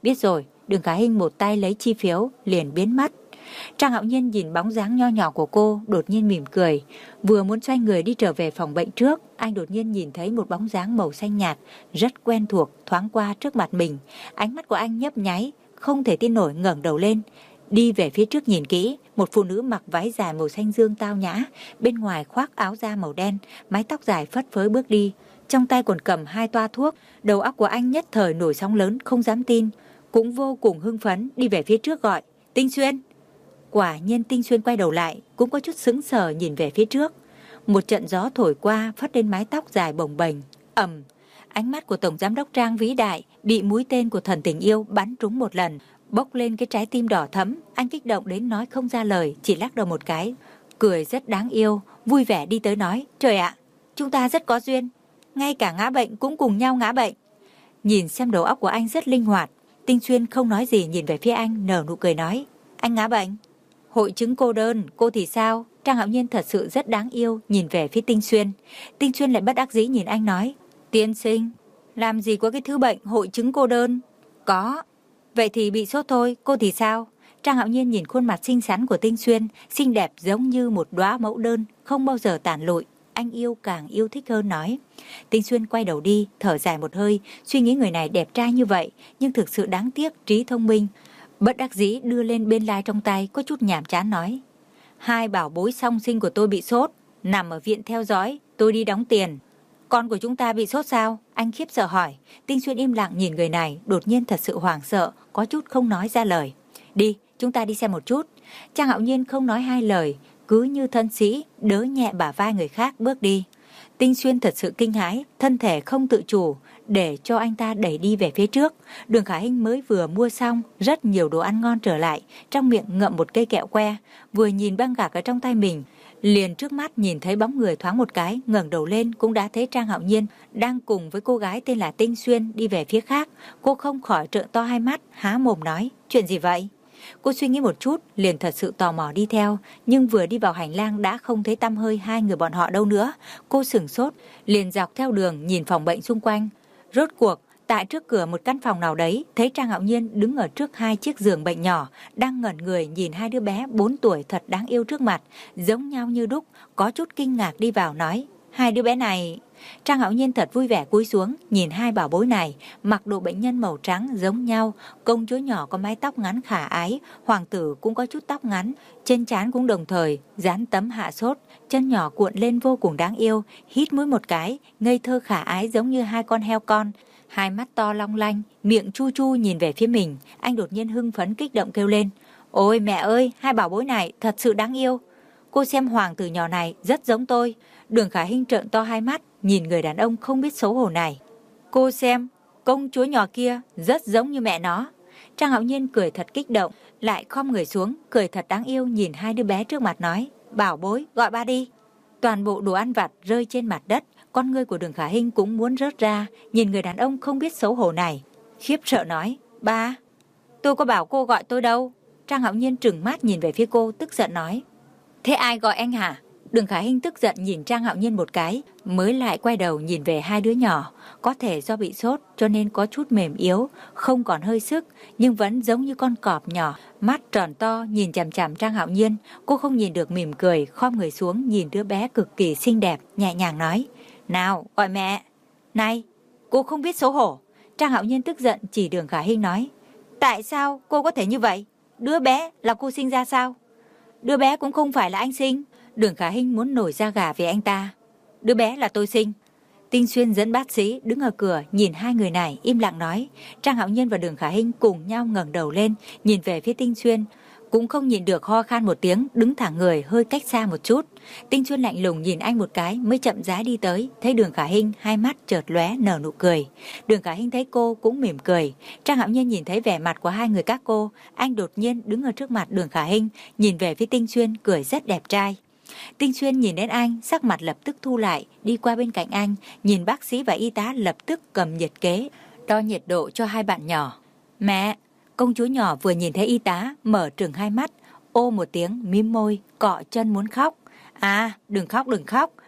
Biết rồi. Đường Khả Hinh một tay lấy chi phiếu liền biến mất. Trang Hạo Nhiên nhìn bóng dáng nho nhỏ của cô, đột nhiên mỉm cười. Vừa muốn xoay người đi trở về phòng bệnh trước, anh đột nhiên nhìn thấy một bóng dáng màu xanh nhạt rất quen thuộc thoáng qua trước mặt mình. Ánh mắt của anh nhấp nháy, không thể tin nổi ngẩng đầu lên, đi về phía trước nhìn kỹ. Một phụ nữ mặc váy dài màu xanh dương tao nhã, bên ngoài khoác áo da màu đen, mái tóc dài phất phới bước đi, trong tay còn cầm hai toa thuốc. Đầu óc của anh nhất thời nổi sóng lớn, không dám tin, cũng vô cùng hưng phấn đi về phía trước gọi: Tinh Xuyên. Quả nhiên Tinh Xuyên quay đầu lại, cũng có chút sững sờ nhìn về phía trước. Một trận gió thổi qua, phất lên mái tóc dài bồng bềnh. Ầm, ánh mắt của tổng giám đốc Trang vĩ đại bị mũi tên của thần tình yêu bắn trúng một lần, bốc lên cái trái tim đỏ thẫm. Anh kích động đến nói không ra lời, chỉ lắc đầu một cái, cười rất đáng yêu, vui vẻ đi tới nói: Trời ạ, chúng ta rất có duyên, ngay cả ngã bệnh cũng cùng nhau ngã bệnh. Nhìn xem đầu óc của anh rất linh hoạt. Tinh Xuyên không nói gì, nhìn về phía anh, nở nụ cười nói: Anh ngã bệnh? Hội chứng cô đơn, cô thì sao? Trang Hạo Nhiên thật sự rất đáng yêu, nhìn về phía Tinh Xuyên. Tinh Xuyên lại bất đắc dĩ nhìn anh nói: Tiên sinh, làm gì có cái thứ bệnh hội chứng cô đơn? Có. Vậy thì bị sốt thôi, cô thì sao? Trang Hạo Nhiên nhìn khuôn mặt xinh xắn của Tinh Xuyên, xinh đẹp giống như một đóa mẫu đơn, không bao giờ tàn lụi. Anh yêu càng yêu thích hơn nói. Tinh Xuyên quay đầu đi, thở dài một hơi, suy nghĩ người này đẹp trai như vậy, nhưng thực sự đáng tiếc trí thông minh. Bất đắc dĩ đưa lên bên lai trong tay, có chút nhàm chán nói: Hai bảo bối song sinh của tôi bị sốt, nằm ở viện theo dõi, tôi đi đóng tiền. Con của chúng ta bị sốt sao? Anh khiếp sợ hỏi. Tinh Xuyên im lặng nhìn người này, đột nhiên thật sự hoảng sợ, có chút không nói ra lời. Đi, chúng ta đi xem một chút. Trang Hạo Nhiên không nói hai lời, cứ như thân sĩ đỡ nhẹ bả vai người khác bước đi. Tinh Xuyên thật sự kinh hãi, thân thể không tự chủ, để cho anh ta đẩy đi về phía trước. Đường Khả Hinh mới vừa mua xong rất nhiều đồ ăn ngon trở lại, trong miệng ngậm một cây kẹo que, vừa nhìn băng gạc ở trong tay mình, liền trước mắt nhìn thấy bóng người thoáng một cái, ngẩng đầu lên cũng đã thấy Trang Hạo Nhiên đang cùng với cô gái tên là Tinh Xuyên đi về phía khác. Cô không khỏi trợn to hai mắt, há mồm nói: Chuyện gì vậy? Cô suy nghĩ một chút, liền thật sự tò mò đi theo, nhưng vừa đi vào hành lang đã không thấy tăm hơi hai người bọn họ đâu nữa. Cô sửng sốt, liền dọc theo đường nhìn phòng bệnh xung quanh. Rốt cuộc, tại trước cửa một căn phòng nào đấy, thấy Trang Hạo Nhiên đứng ở trước hai chiếc giường bệnh nhỏ, đang ngẩn người nhìn hai đứa bé bốn tuổi thật đáng yêu trước mặt, giống nhau như đúc, có chút kinh ngạc đi vào nói: Hai đứa bé này... Trang Hạo Nhiên thật vui vẻ cúi xuống, nhìn hai bảo bối này, mặc đồ bệnh nhân màu trắng giống nhau, công chúa nhỏ có mái tóc ngắn khả ái, hoàng tử cũng có chút tóc ngắn, trên trán cũng đồng thời dán tấm hạ sốt, chân nhỏ cuộn lên vô cùng đáng yêu, hít mũi một cái, ngây thơ khả ái giống như hai con heo con, hai mắt to long lanh, miệng chu chu nhìn về phía mình. Anh đột nhiên hưng phấn kích động kêu lên: Ôi mẹ ơi, hai bảo bối này thật sự đáng yêu. Cô xem hoàng tử nhỏ này rất giống tôi. Đường Khả Hinh trợn to hai mắt, nhìn người đàn ông không biết xấu hổ này. Cô xem, công chúa nhỏ kia rất giống như mẹ nó. Trang Hạo Nhiên cười thật kích động, lại khom người xuống, cười thật đáng yêu nhìn hai đứa bé trước mặt nói: Bảo bối, gọi ba đi. Toàn bộ đồ ăn vặt rơi trên mặt đất, con ngươi của Đường Khả Hinh cũng muốn rớt ra, nhìn người đàn ông không biết xấu hổ này, khiếp sợ nói: Ba, tôi có bảo cô gọi tôi đâu. Trang Hạo Nhiên trừng mắt nhìn về phía cô, tức giận nói: Thế ai gọi anh hả? Đường Khả Hinh tức giận nhìn Trang Hạo Nhiên một cái, mới lại quay đầu nhìn về hai đứa nhỏ. Có thể do bị sốt cho nên có chút mềm yếu, không còn hơi sức, nhưng vẫn giống như con cọp nhỏ, mắt tròn to nhìn chằm chằm Trang Hạo Nhiên. Cô không nhìn được mỉm cười, khom người xuống nhìn đứa bé cực kỳ xinh đẹp, nhẹ nhàng nói: Nào, gọi mẹ. Này, cô không biết xấu hổ. Trang Hạo Nhiên tức giận chỉ Đường Khả Hinh nói: Tại sao cô có thể như vậy? Đứa bé là cô sinh ra sao? Đứa bé cũng không phải là anh sinh. Đường Khả Hinh muốn nổi da gà về anh ta. Đứa bé là tôi sinh. Tinh Xuyên dẫn bác sĩ đứng ở cửa nhìn hai người này im lặng nói. Trang Hạo Nhiên và Đường Khả Hinh cùng nhau ngẩng đầu lên nhìn về phía Tinh Xuyên, cũng không nhìn được ho khan một tiếng, đứng thẳng người hơi cách xa một chút. Tinh Xuyên lạnh lùng nhìn anh một cái mới chậm rãi đi tới, thấy Đường Khả Hinh hai mắt chợt lóe nở nụ cười. Đường Khả Hinh thấy cô cũng mỉm cười. Trang Hạo Nhiên nhìn thấy vẻ mặt của hai người các cô, anh đột nhiên đứng ở trước mặt Đường Khả Hinh, nhìn về phía Tinh Xuyên cười rất đẹp trai. Tinh Xuyên nhìn đến anh, sắc mặt lập tức thu lại, đi qua bên cạnh anh, nhìn bác sĩ và y tá lập tức cầm nhiệt kế, đo nhiệt độ cho hai bạn nhỏ. Mẹ! Công chúa nhỏ vừa nhìn thấy y tá, mở trừng hai mắt, ô một tiếng, mím môi, cọ chân muốn khóc. À, đừng khóc, đừng khóc,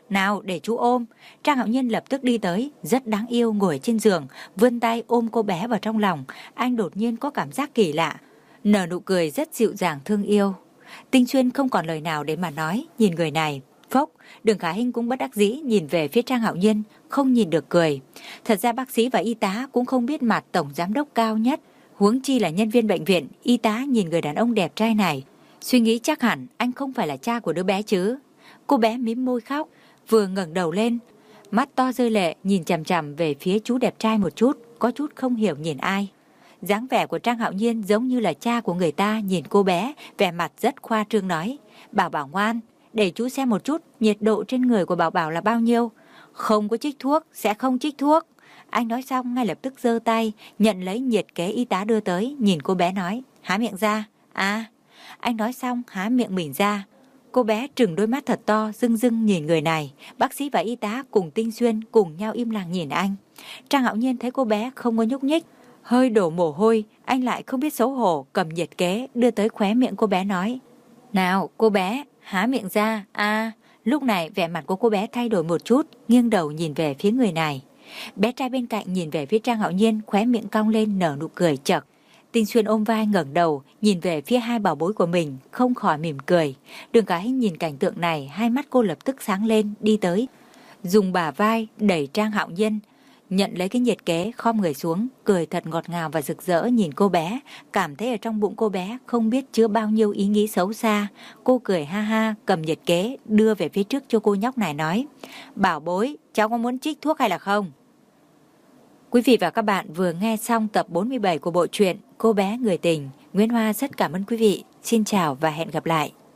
nào để chú ôm. Trang Hạo Nhiên lập tức đi tới, rất đáng yêu ngồi trên giường, vươn tay ôm cô bé vào trong lòng. Anh đột nhiên có cảm giác kỳ lạ, nở nụ cười rất dịu dàng thương yêu. Tinh Xuyên không còn lời nào để mà nói, nhìn người này. Phốc, Đường Khả Hinh cũng bất đắc dĩ nhìn về phía Trang Hạo Nhiên, không nhìn được cười. Thật ra bác sĩ và y tá cũng không biết mặt tổng giám đốc cao nhất, huống chi là nhân viên bệnh viện. Y tá nhìn người đàn ông đẹp trai này, suy nghĩ chắc hẳn anh không phải là cha của đứa bé chứ. Cô bé mím môi khóc, vừa ngẩng đầu lên, mắt to rơi lệ nhìn chằm chằm về phía chú đẹp trai một chút, có chút không hiểu nhìn ai. Dáng vẻ của Trang Hạo Nhiên giống như là cha của người ta nhìn cô bé, vẻ mặt rất khoa trương nói: Bảo Bảo ngoan, để chú xem một chút nhiệt độ trên người của Bảo Bảo là bao nhiêu. Không có trích thuốc, sẽ không trích thuốc. Anh nói xong ngay lập tức giơ tay nhận lấy nhiệt kế y tá đưa tới, nhìn cô bé nói: Há miệng ra. À. Anh nói xong há miệng mỉm ra. Cô bé trừng đôi mắt thật to, rưng rưng nhìn người này. Bác sĩ và y tá cùng Tinh Xuyên cùng nhau im lặng nhìn anh. Trang Hạo Nhiên thấy cô bé không có nhúc nhích, hơi đổ mồ hôi, anh lại không biết xấu hổ, cầm nhiệt kế đưa tới khóe miệng cô bé nói: Nào cô bé, há miệng ra. À. Lúc này vẻ mặt của cô bé thay đổi một chút, nghiêng đầu nhìn về phía người này. Bé trai bên cạnh nhìn về phía Trang Hạo Nhiên, khóe miệng cong lên nở nụ cười chậc. Tinh Xuyên ôm vai ngẩng đầu nhìn về phía hai bảo bối của mình, không khỏi mỉm cười. Đường Khả Hinh nhìn cảnh tượng này, hai mắt cô lập tức sáng lên, đi tới, dùng bả vai đẩy Trang Hạo Nhiên, nhận lấy cái nhiệt kế, khom người xuống, cười thật ngọt ngào và rực rỡ nhìn cô bé, cảm thấy ở trong bụng cô bé không biết chứa bao nhiêu ý nghĩ xấu xa. Cô cười ha ha, cầm nhiệt kế đưa về phía trước cho cô nhóc này nói: Bảo bối, cháu có muốn trích thuốc hay là không? Quý vị và các bạn vừa nghe xong tập bốn mươi bảy của bộ truyện Cô bé người tình. Nguyễn Hoa rất cảm ơn quý vị. Xin chào và hẹn gặp lại.